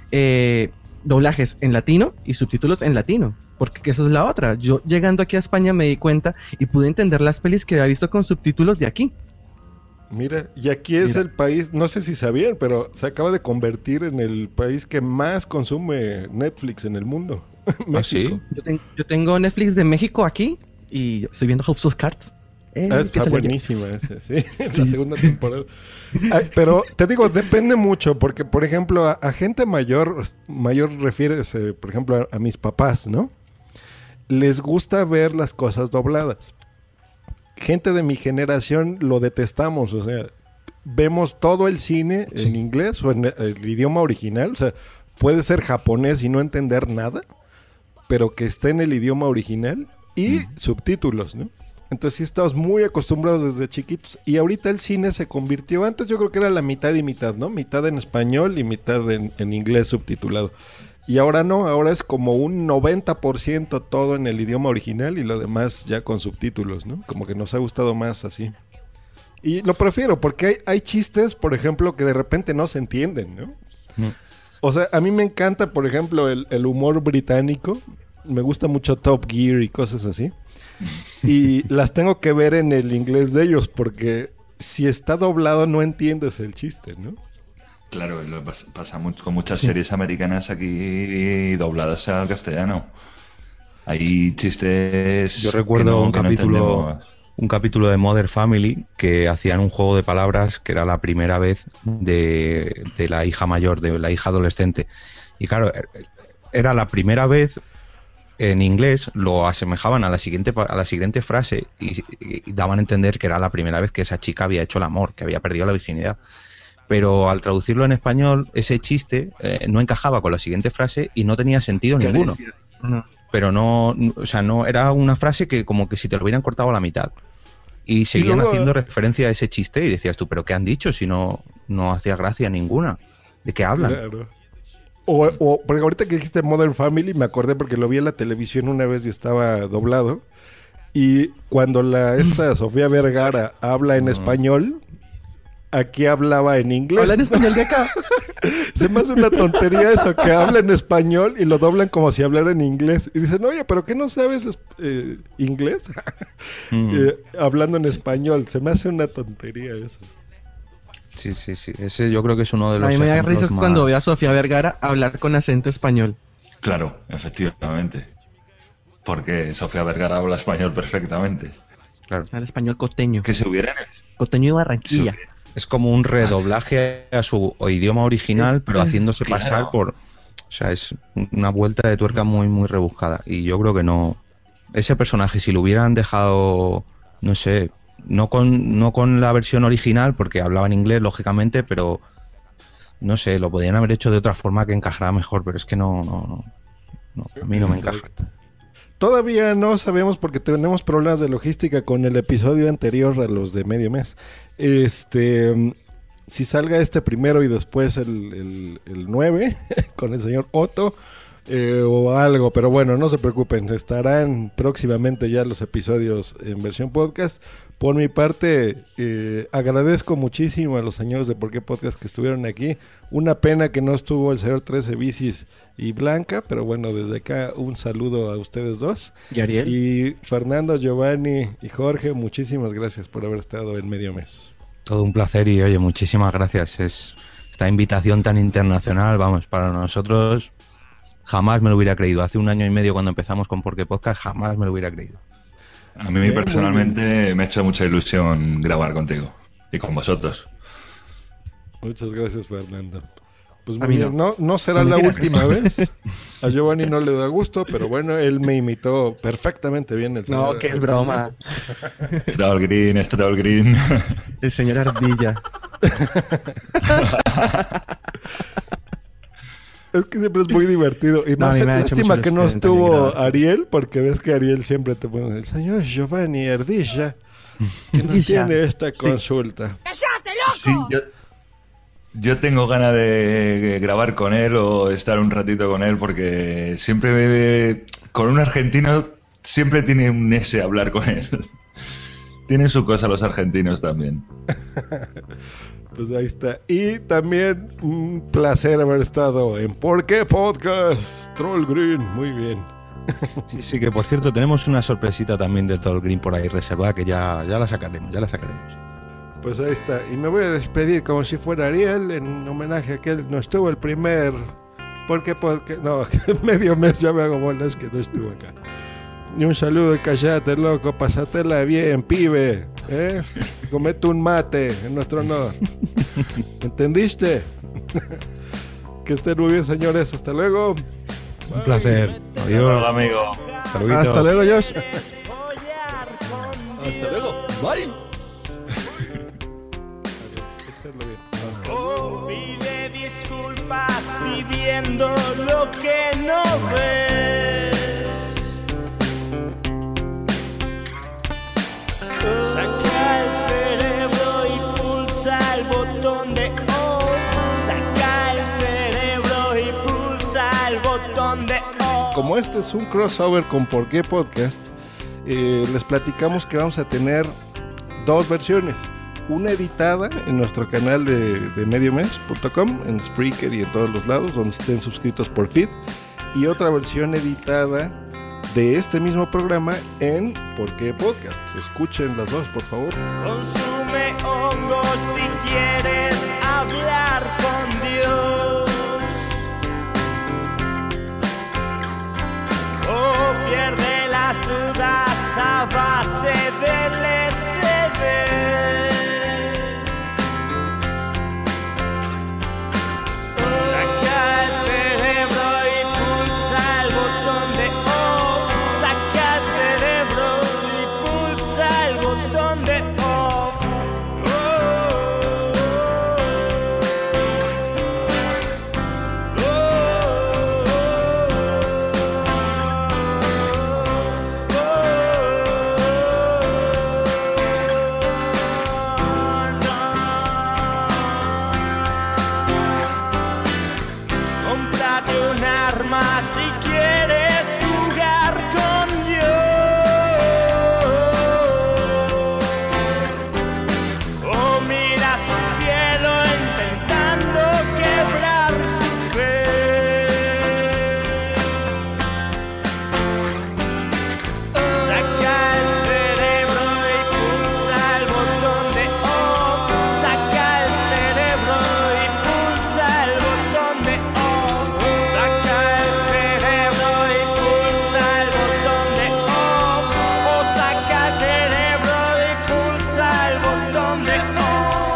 doblajes en latino y subtítulos en latino, porque eso es la otra. Yo llegando aquí a España me di cuenta y pude entender las pelis que había visto con subtítulos de aquí. Mira, y aquí es el país, no sé si sabían, pero se acaba de convertir en el país que más consume Netflix en el mundo. ¿Sí? Yo tengo Netflix de México aquí y estoy viendo House of Cards. Está buenísima esa, sí, la segunda temporada. Pero te digo, depende mucho, porque por ejemplo, a gente mayor refieres, por ejemplo, a mis papás, ¿no? Les gusta ver las cosas dobladas. Gente de mi generación lo detestamos, o sea, vemos todo el cine en inglés o en el idioma original, o sea, puede ser japonés y no entender nada, pero que esté en el idioma original y subtítulos, ¿no? Entonces sí estamos muy acostumbrados desde chiquitos. Y ahorita el cine se convirtió, antes yo creo que era la mitad y mitad, ¿no? Mitad en español y mitad en inglés subtitulado. Y ahora no, ahora es como un 90% todo en el idioma original y lo demás ya con subtítulos, ¿no? Como que nos ha gustado más así. Y lo prefiero porque hay chistes, por ejemplo, que de repente no se entienden, ¿no? O sea, a mí me encanta, por ejemplo, el humor británico. Me gusta mucho Top Gear y cosas así. Y las tengo que ver en el inglés de ellos porque si está doblado no entiendes el chiste, ¿no? Claro, lo pasa mucho con muchas series americanas aquí dobladas al castellano. Hay chistes. Yo recuerdo un capítulo de Modern Family que hacían un juego de palabras que era la primera vez de la hija mayor, de la hija adolescente. Y claro, era la primera vez. En inglés lo asemejaban a la siguiente frase y daban a entender que era la primera vez que esa chica había hecho el amor, que había perdido la virginidad. Pero al traducirlo en español, ese chiste no encajaba con la siguiente frase y no tenía sentido ninguno. Pero no, o sea, no era una frase que como que si te lo hubieran cortado a la mitad. Y seguían haciendo referencia a ese chiste y decías tú, ¿pero qué han dicho? Si no hacía gracia ninguna. ¿De qué hablan? Claro. O porque ahorita que dijiste Modern Family me acordé porque lo vi en la televisión una vez y estaba doblado y cuando esta Sofía Vergara habla en español, aquí hablaba en inglés. Habla en español de acá. Se me hace una tontería eso, que habla en español y lo doblan como si hablara en inglés y dicen, oye, ¿pero qué no sabes inglés? Hablando en español, se me hace una tontería eso. Sí. Ese yo creo que es uno de los. A mí me da risa cuando veo a Sofía Vergara hablar con acento español. Claro, efectivamente. Porque Sofía Vergara habla español perfectamente. Claro. Habla español costeño. Que se hubiera. Costeño y Barranquilla. Es como un redoblaje a su idioma original, pero haciéndose pasar por. O sea, es una vuelta de tuerca muy, muy rebuscada. Y yo creo que no. Ese personaje, si lo hubieran dejado, no sé. No con la versión original, porque hablaba en inglés, lógicamente, pero no sé, lo podrían haber hecho de otra forma que encajara mejor, pero es que no a mí no me encaja. Todavía no sabemos porque tenemos problemas de logística con el episodio anterior a los de medio mes. Si salga este primero y después el 9 con el señor Otto o algo, pero bueno, no se preocupen, estarán próximamente ya los episodios en versión podcast. Por mi parte, agradezco muchísimo a los señores de Por qué Podcast que estuvieron aquí. Una pena que no estuvo el señor 13 Bicis y Blanca, pero bueno, desde acá un saludo a ustedes dos. ¿Y Ariel? Y Fernando, Giovanni y Jorge, muchísimas gracias por haber estado en medio mes. Todo un placer y oye, muchísimas gracias. Esta invitación tan internacional, vamos, para nosotros jamás me lo hubiera creído. Hace 1 año y medio cuando empezamos con Por qué Podcast, jamás me lo hubiera creído. A mí personalmente me ha hecho mucha ilusión grabar contigo y con vosotros. Muchas gracias, Fernando. Pues muy bien, no será la última vez. A Giovanni no le da gusto, pero bueno, él me imitó perfectamente bien. No, que es broma. Stroll Green. El señor Ardilla. Es que siempre es muy divertido. Y más lástima que no estuvo Ariel, porque ves que Ariel siempre te pone el señor Giovanni Ardilla, que no tiene esta consulta. ¡Cállate, loco! Sí, Yo tengo ganas de grabar con él o estar un ratito con él porque siempre con un argentino siempre tiene un ese hablar con él. Tienen su cosa los argentinos también. Pues ahí está. Y también un placer haber estado en ¿Por qué Podcast? Troll Green, muy bien. Sí, que por cierto tenemos una sorpresita también de Troll Green por ahí reservada que ya la sacaremos. Pues ahí está. Y me voy a despedir como si fuera Ariel en homenaje a que él no estuvo el primer... ¿Por qué Podcast? No, medio mes ya me hago bolas que no estuvo acá. Y un saludo y callate, loco, pásatela bien, pibe, comete un mate en nuestro honor. ¿Entendiste? Que estén muy bien, señores, hasta luego. Un placer. Adiós, amigo. Saluditos. Hasta luego, Josh. Hasta luego. Bye. Pide disculpas viviendo lo que no ves. Saca el cerebro y pulsa el botón de off. Saca el cerebro y pulsa el botón de off. Como este es un crossover con ¿Por qué Podcast? Les platicamos que vamos a tener dos versiones. Una editada en nuestro canal de mediomes.com, en Spreaker y en todos los lados donde estén suscritos por feed. Y otra versión editada de este mismo programa en ¿Por qué Podcast? Escuchen las dos, por favor. Consume hongos si quieres hablar con Dios. O pierde las dudas a base del LSD. Saca el cerebro y pulsa el botón de off. Saca el cerebro y pulsa el botón de off. Cómprate un arma si quieres jugar con Dios. O mira su cielo intentando quebrar su fe. Saca el cerebro y pulsa el botón de off. Saca el cerebro y pulsa el botón de off. Saca el cerebro y pulsa el botón de off. O saca el cerebro y pulsa el botón de off.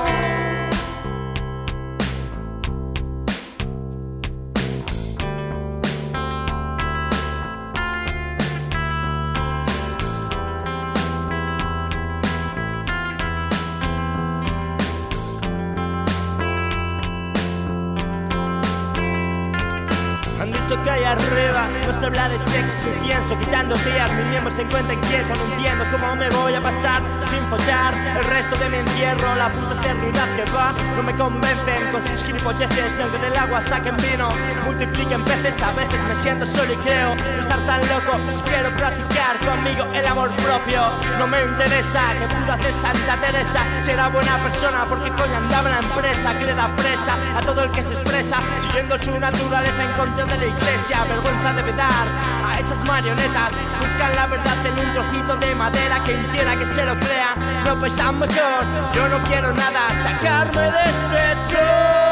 Han dicho que allá arriba no se habla de sexo y pienso que ya en 2 días mi miembro se encuentra inquieto. No entiendo cómo me voy a pasar sin follar el resto de mi entierro. La puta eternidad que va no me convencen con sus gilipolleces. Y aunque del agua saquen vino, multipliquen peces. A veces me siento solo y creo no estar tan loco. Si quiero practicar conmigo el amor propio, no me interesa que pudo hacer Santa Teresa. Será buena persona porque coño andaba en la empresa que le da presa a todo el que se expresa siguiendo su naturaleza en contra de la iglesia. Vergüenza debe dar a esas marionetas. Buscan la verdad en un trocito de madera. Quien quiera que se lo crea no pesa mejor. Yo no quiero nada sacarme de este sol.